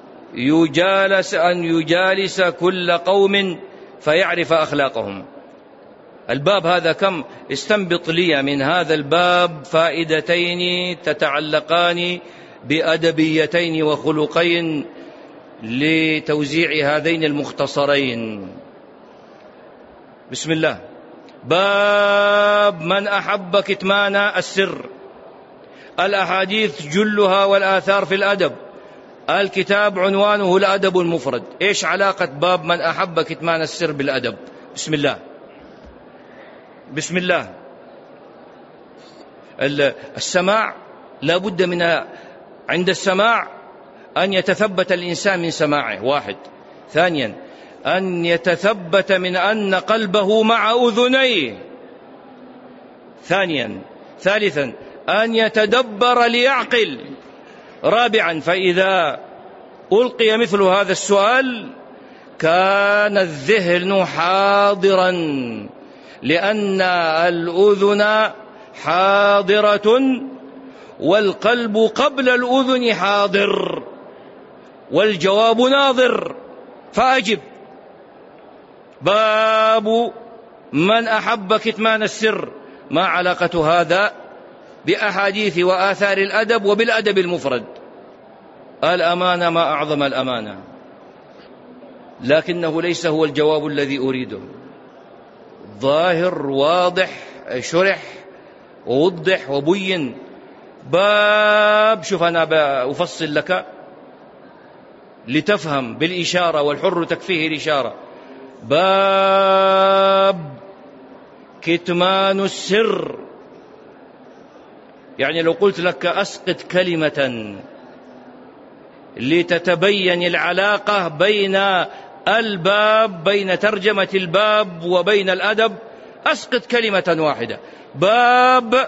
يجالس كل قوم فيعرف أخلاقهم. الباب هذا كم استنبط لي من هذا الباب فائدتين تتعلقان بأدبيتين وخلقين لتوزيع هذين المختصرين. بسم الله. باب من أحب كتمان السر. الأحاديث جلها والآثار في الأدب، الكتاب عنوانه الأدب المفرد. إيش علاقة باب من أحب كتمان السر بالأدب؟ بسم الله. بسم الله. السماع لا بد من عند السماع أن يتثبت الإنسان من سماعه، واحد. ثانيا أن يتثبت من أن قلبه مع أذنيه. ثالثا أن يتدبر ليعقل. رابعا فإذا ألقي مثل هذا السؤال كان الذهن حاضرا، لأن الأذن حاضرة والقلب قبل الأذن حاضر والجواب ناظر، فأجب. باب من أحب كتمان السر. ما علاقة هذا بأحاديث وآثار الأدب وبالأدب المفرد؟ الأمانة، ما أعظم الأمانة، لكنه ليس هو الجواب الذي أريده. ظاهر واضح شرح ووضح وبين. باب، شوف أنا أفصل لك لتفهم بالإشارة، والحر تكفيه الإشارة. باب كتمان السر. يعني لو قلت لك أسقط كلمة لتتبين العلاقة بين الباب، بين ترجمة الباب وبين الأدب، أسقط كلمة واحدة. باب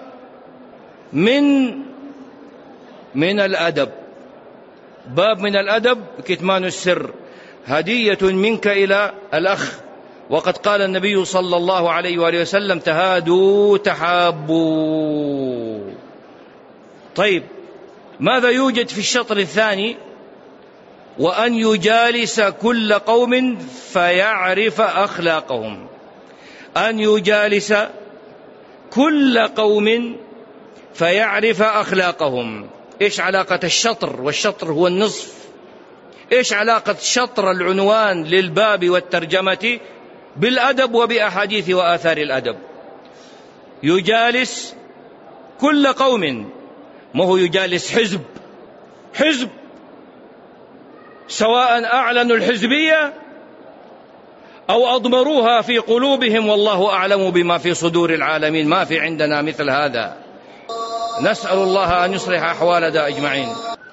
من الأدب. باب من الأدب كتمان السر. هدية منك إلى الأخ، وقد قال النبي صلى الله عليه وآله وسلم: تهادوا تحابوا. طيب، ماذا يوجد في الشطر الثاني؟ وأن يجالس كل قوم فيعرف أخلاقهم. أن يجالس كل قوم فيعرف أخلاقهم. إيش علاقة الشطر؟ والشطر هو النصف. إيش علاقة شطر العنوان للباب والترجمة بالأدب وبأحاديث وآثار الأدب؟ يجالس كل قوم، ما هو يجالس حزب سواء أعلنوا الحزبية أو أضمروها في قلوبهم، والله أعلم بما في صدور العالمين. ما في عندنا مثل هذا. نسأل الله أن يصلح أحوالنا أجمعين.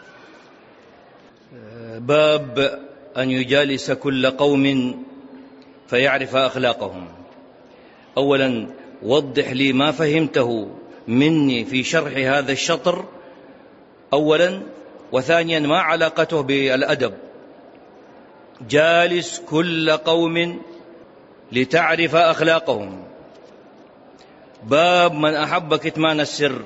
باب أن يجالس كل قوم فيعرف أخلاقهم. أولا وضح لي ما فهمته مني في شرح هذا الشطر أولا، وثانيا ما علاقته بالأدب. جالس كل قوم لتعرف أخلاقهم. باب من أحب كتمان السر.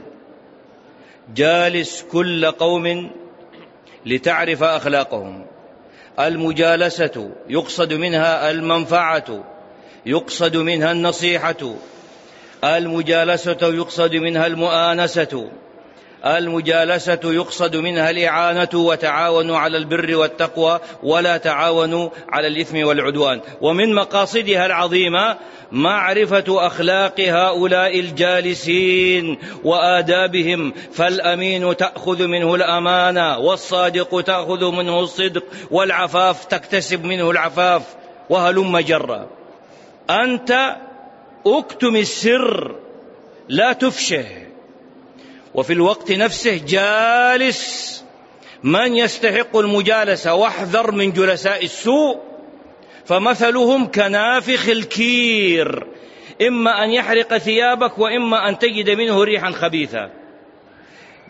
جالس كل قوم لتعرف أخلاقهم. المجالسة يقصد منها المنفعة، يقصد منها النصيحة. المجالسة يقصد منها المؤانسة. المجالسة يقصد منها الإعانة، وتعاونوا على البر والتقوى ولا تعاونوا على الإثم والعدوان. ومن مقاصدها العظيمة معرفة أخلاق هؤلاء الجالسين وآدابهم. فالأمين تأخذ منه الأمانة، والصادق تأخذ منه الصدق، والعفاف تكتسب منه العفاف، وهلم جرا. أنت اكتم السر لا تفشه، وفي الوقت نفسه جالس من يستحق المجالسة، واحذر من جلساء السوء، فمثلهم كنافخ الكير، إما أن يحرق ثيابك وإما أن تجد منه ريحا خبيثة.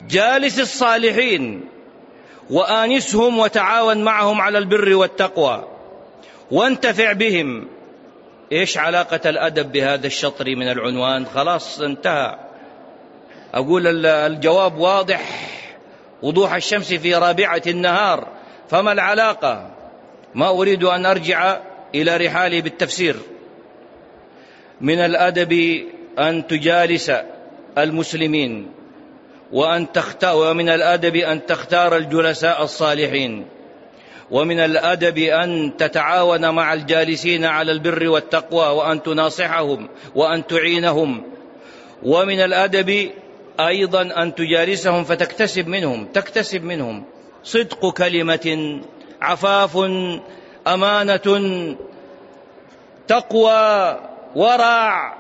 جالس الصالحين وآنسهم وتعاون معهم على البر والتقوى وانتفع بهم. إيش علاقة الأدب بهذا الشطر من العنوان؟ خلاص انتهى. أقول الجواب واضح وضوح الشمس في رابعة النهار، فما العلاقة؟ ما أريد أن أرجع إلى رحالي بالتفسير. من الأدب أن تجالس المسلمين ومن الأدب أن تختار الجلساء الصالحين، ومن الأدب أن تتعاون مع الجالسين على البر والتقوى وأن تناصحهم وأن تعينهم، ومن الأدب أيضا أن تجالسهم تكتسب منهم صدق كلمة، عفاف، أمانة، تقوى، ورع.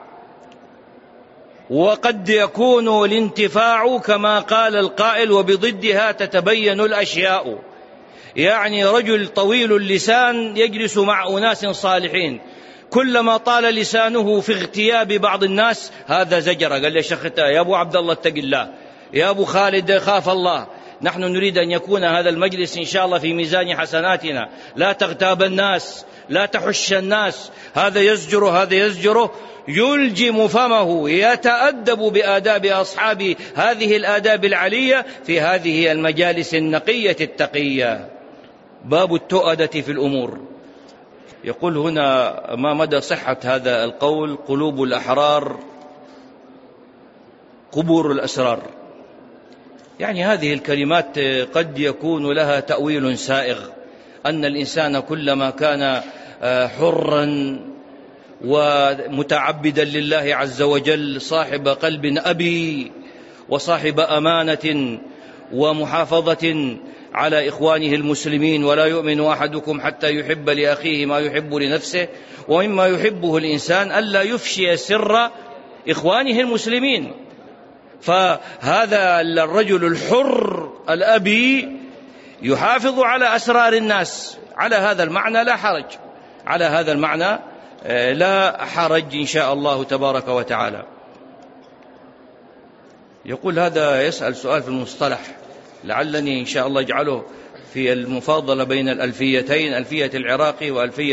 وقد يكون الانتفاع كما قال القائل وبضدها تتبين الأشياء، يعني رجل طويل اللسان يجلس مع أناس صالحين، كلما طال لسانه في اغتياب بعض الناس هذا زجر، قال لي شيخ يا أبو عبد الله اتق الله، يا أبو خالد خاف الله. نحن نريد أن يكون هذا المجلس إن شاء الله في ميزان حسناتنا، لا تغتاب الناس، لا تحش الناس، هذا يزجره يلجم فمه، يتأدب بآداب أصحاب هذه الآداب العلية في هذه المجالس النقية التقية. باب التؤدة في الأمور. يقول هنا ما مدى صحة هذا القول؟ قلوب الأحرار قبور الأسرار. يعني هذه الكلمات قد يكون لها تأويل سائغ، أن الإنسان كلما كان حرا ومتعبدا لله عز وجل، صاحب قلب أبي وصاحب أمانة ومحافظة على إخوانه المسلمين، ولا يؤمن أحدكم حتى يحب لأخيه ما يحب لنفسه، ومما يحبه الإنسان ألا يفشي سر إخوانه المسلمين. فهذا الرجل الحر الأبي يحافظ على أسرار الناس، على هذا المعنى لا حرج، على هذا المعنى لا حرج إن شاء الله تبارك وتعالى. يقول هذا يسأل سؤال في المصطلح، لعلني إن شاء الله أجعله في المفاضلة بين الألفيتين، ألفية العراقي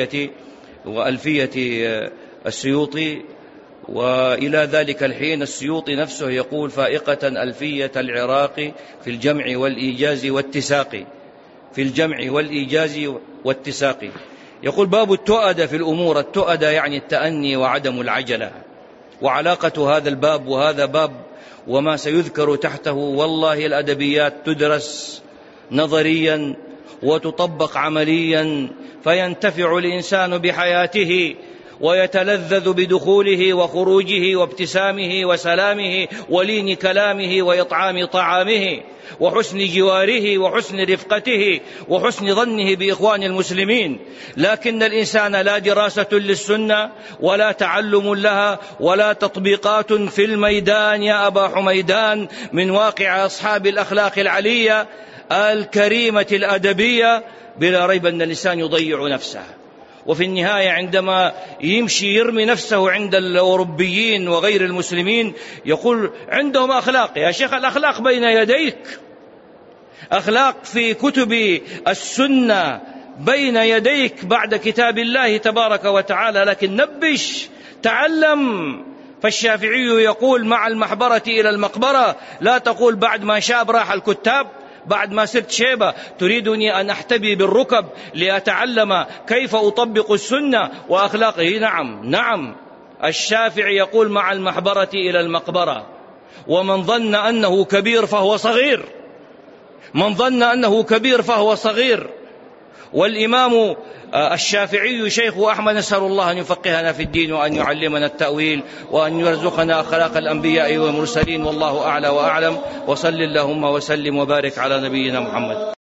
وألفية السيوطي. وإلى ذلك الحين السيوطي نفسه يقول فائقة ألفية العراقي في الجمع والإيجاز والاتساق، في الجمع والإيجاز والاتساق. يقول باب التؤدة في الأمور. التؤدة يعني التأني وعدم العجلة. وعلاقة هذا الباب وهذا باب وما سيذكر تحته، والله الأدبيات تدرس نظريا وتطبق عمليا، فينتفع الإنسان بحياته ويتلذذ بدخوله وخروجه وابتسامه وسلامه ولين كلامه وإطعام طعامه وحسن جواره وحسن رفقته وحسن ظنه بإخوان المسلمين. لكن الإنسان لا دراسة للسنة ولا تعلم لها ولا تطبيقات في الميدان يا أبا حميدان من واقع أصحاب الأخلاق العلية الكريمة الأدبية، بلا ريب أن الإنسان يضيع نفسه. وفي النهاية عندما يمشي يرمي نفسه عند الأوروبيين وغير المسلمين يقول عندهم أخلاق. يا شيخ الأخلاق بين يديك، أخلاق في كتب السنة بين يديك بعد كتاب الله تبارك وتعالى، لكن نبش تعلم. فالشافعي يقول مع المحبرة إلى المقبرة، لا تقول بعد ما شاب راح الكتاب، بعد ما صرت شيبة تريدني أن أحتبي بالركب لأتعلم كيف أطبق السنة وأخلاقه. نعم الشافعي يقول مع المحبرة إلى المقبرة. ومن ظن أنه كبير فهو صغير، من ظن أنه كبير فهو صغير. والإمام الشافعي شيخ أحمد، نسأل الله أن يفقهنا في الدين وأن يعلمنا التأويل وأن يرزقنا أخلاق الأنبياء والمرسلين، والله أعلى وأعلم. وصل اللهم وسلم وبارك على نبينا محمد.